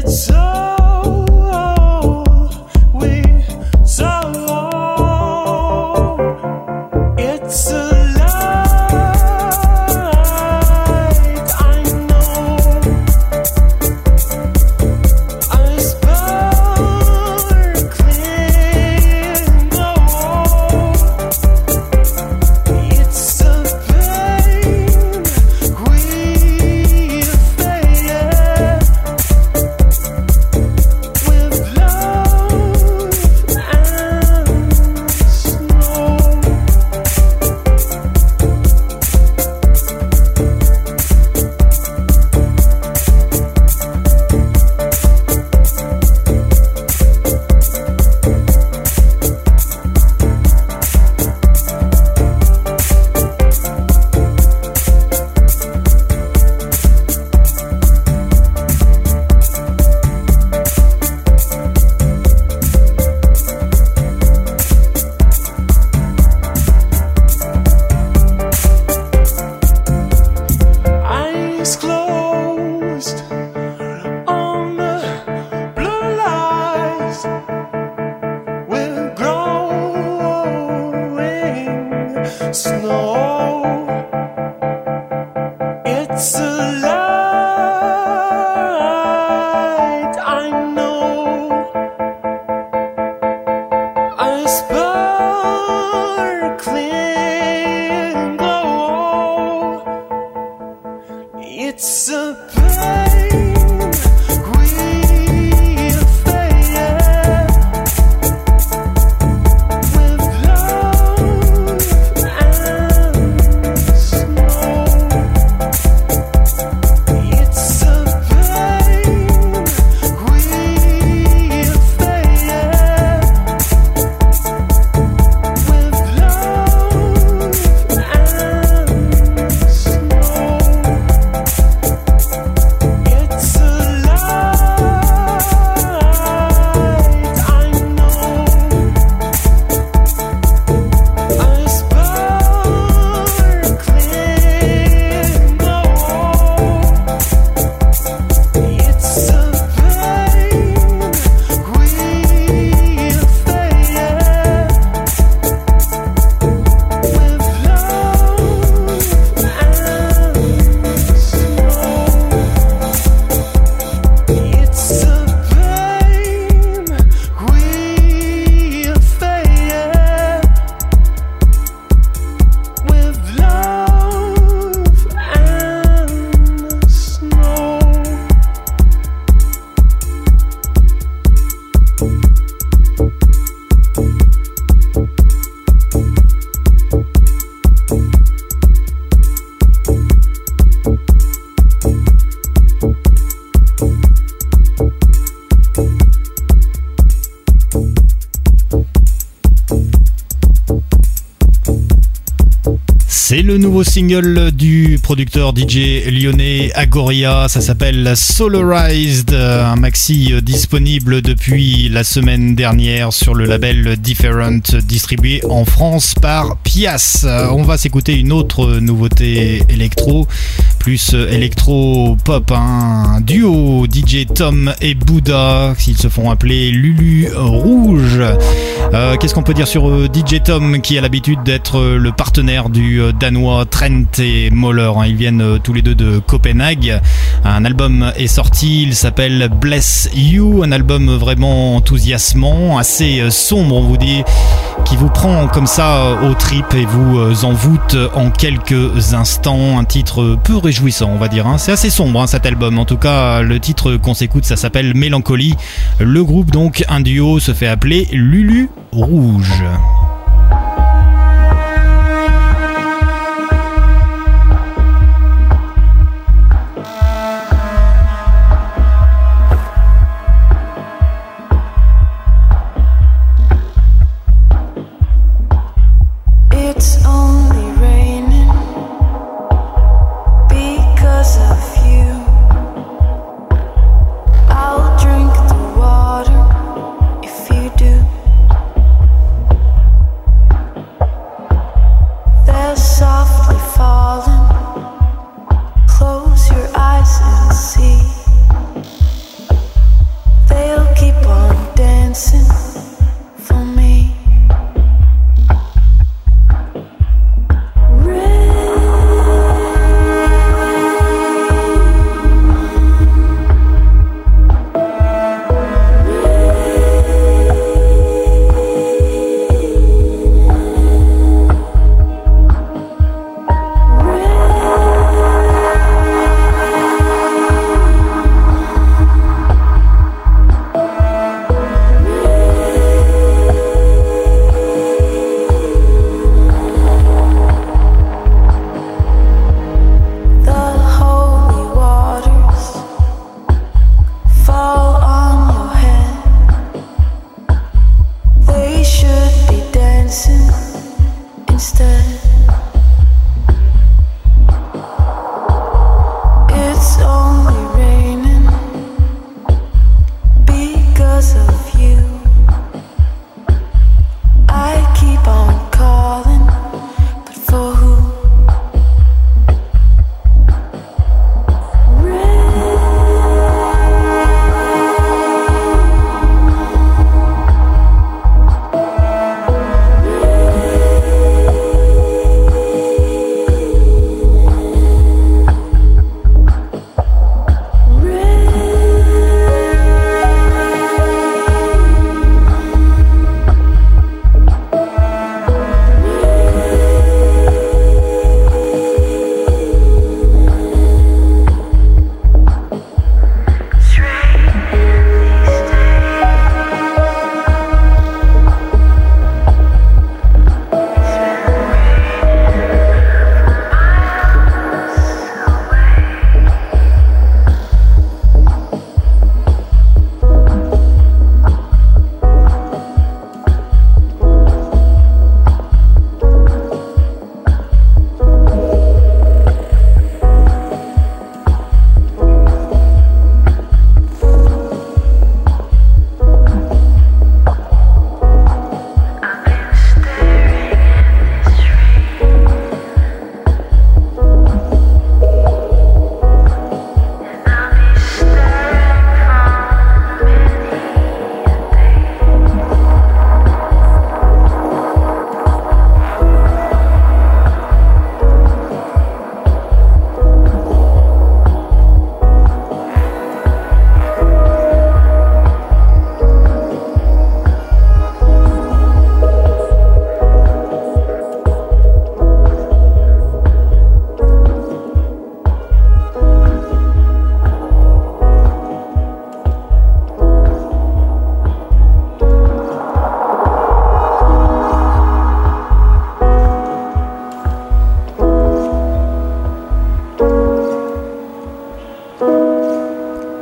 C'est le nouveau single du producteur DJ lyonnais Agoria, ça s'appelle Solarized, un maxi disponible depuis la semaine dernière sur le label Different, distribué en France par Pias. On va s'écouter une autre nouveauté électro, plus électro-pop, un duo DJ Tom et Bouddha, s'ils se font appeler Lulu Rouge. Qu'est-ce qu'on peut dire sur DJ Tom, qui a l'habitude d'être le partenaire du danois Trent et Moller, ils viennent tous les deux de Copenhague. Un album est sorti, il s'appelle Bless You, un album vraiment enthousiasmant, assez sombre, on vous dit, qui vous prend comme ça aux tripes et vous envoûte en quelques instants. Un titre peu réjouissant, on va dire, c'est assez sombre cet album. En tout cas, le titre qu'on s'écoute, ça s'appelle Mélancolie. Le groupe, donc un duo, se fait appeler Lulu Rouge. It's only raining because of you. I'll drink the water if you do.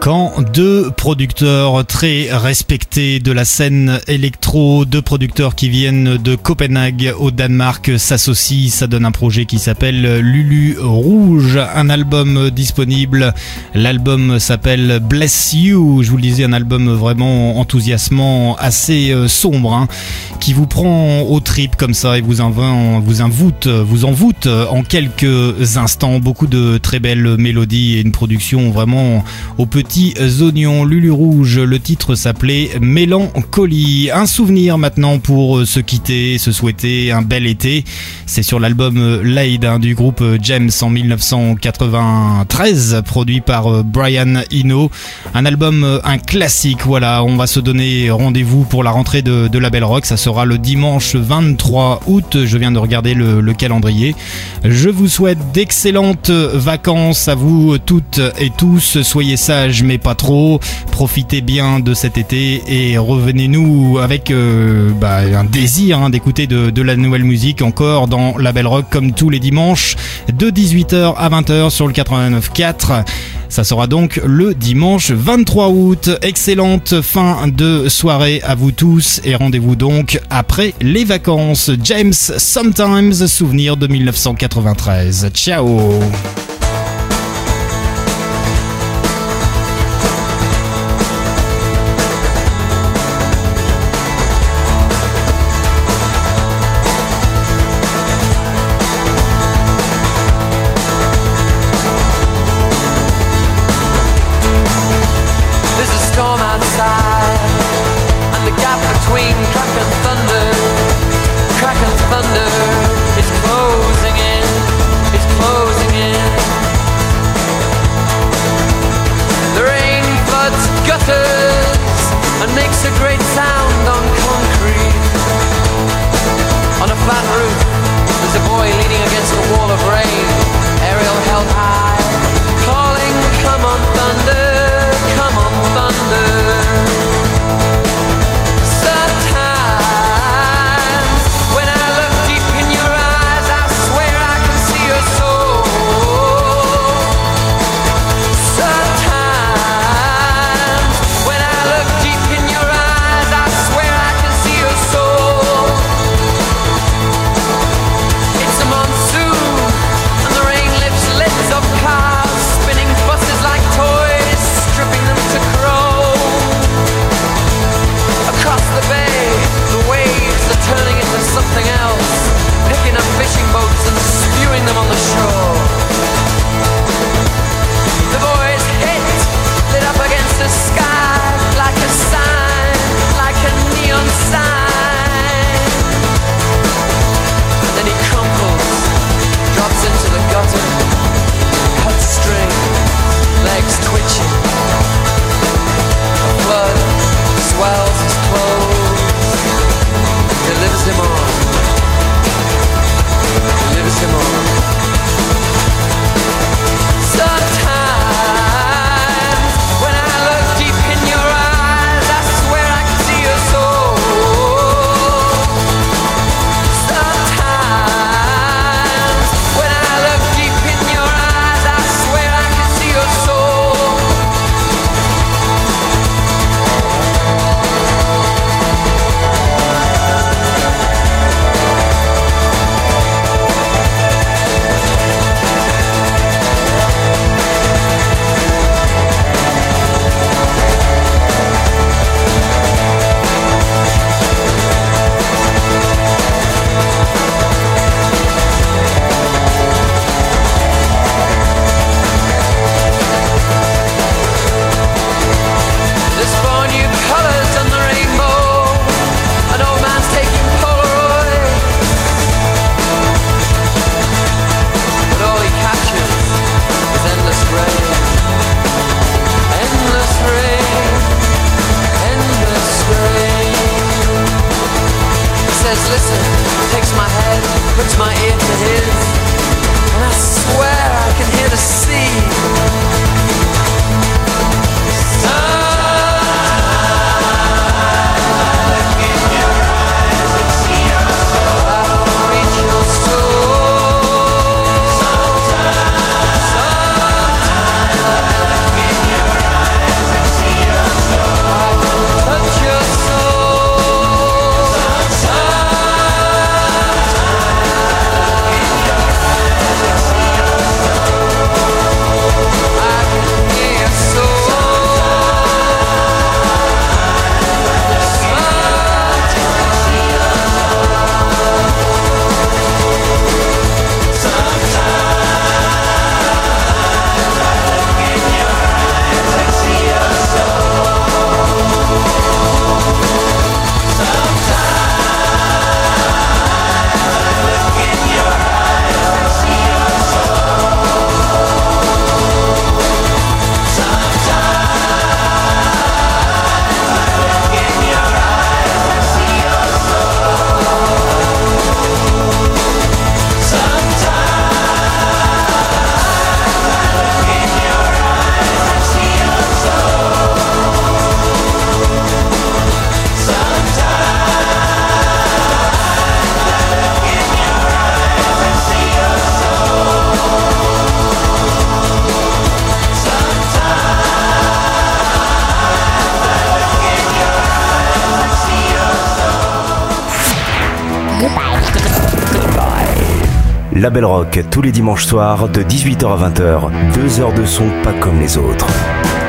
quand deux producteurs très respectés de la scène électro, deux producteurs qui viennent de Copenhague au Danemark s'associent, ça donne un projet qui s'appelle Lulu Rouge, un album disponible, l'album s'appelle Bless You, je vous le disais, un album vraiment enthousiasmant, assez sombre, hein, qui vous prend au trip comme ça et vous envoûte en quelques instants, beaucoup de très belles mélodies et une production vraiment aux petits oignons. Lulu Rouge, le titre s'appelait Mélancolie. Un souvenir maintenant pour se quitter, se souhaiter un bel été. C'est sur l'album Laid, hein, du groupe James en 1993, produit par Brian Eno. Un album, un classique. Voilà, on va se donner rendez-vous pour la rentrée de la Belle Rock. Ça sera le dimanche 23 août. Je viens de regarder le calendrier. Je vous souhaite d'excellentes vacances à vous toutes et tous. Soyez sages mais pas trop. Profitez bien de cet été et revenez-nous avec un désir, hein, d'écouter de la nouvelle musique encore dans la Belle Rock comme tous les dimanches de 18h à 20h sur le 89.4. Ça sera donc le dimanche 23 août. Excellente fin de soirée à vous tous et rendez-vous donc après les vacances. James Sometimes, souvenir de 1993. Ciao. And makes a great sound on concrete. On a flat roof, there's a boy leaning against a wall of rain, aerial held high, calling, come on thunder, come on thunder. Sometimes, when I look deep in your eyes, I swear I can see your soul. Sometimes, when I look deep in your eyes, I swear I can see your soul. It's a monsoon, and the rain lifts lids of cars, spinning buses like toys, stripping them to chrome. Across the bay, the waves are turning into something else, picking up fishing boats and spewing them on the shore. The boys hit, lit up against the sky, like a sign, like a neon sign. And then he crumples, drops into the gutter, cut string, legs twitching. A flood swells his clothes, delivers him on, delivers him on. Sometimes, when I look deep in your eyes, I swear I can see your soul. Sometimes, when I look deep in your eyes, I swear I can see your soul. There's 4 new colors on the rainbow. An old man's taking Polaroid, but all he catches is endless rain. Endless rain, endless rain. He says, listen, takes my head, puts my ear to his, and I swear I can hear the sea. La Belle Rock tous les dimanches soirs de 18h à 20h. 2 heures de son pas comme les autres.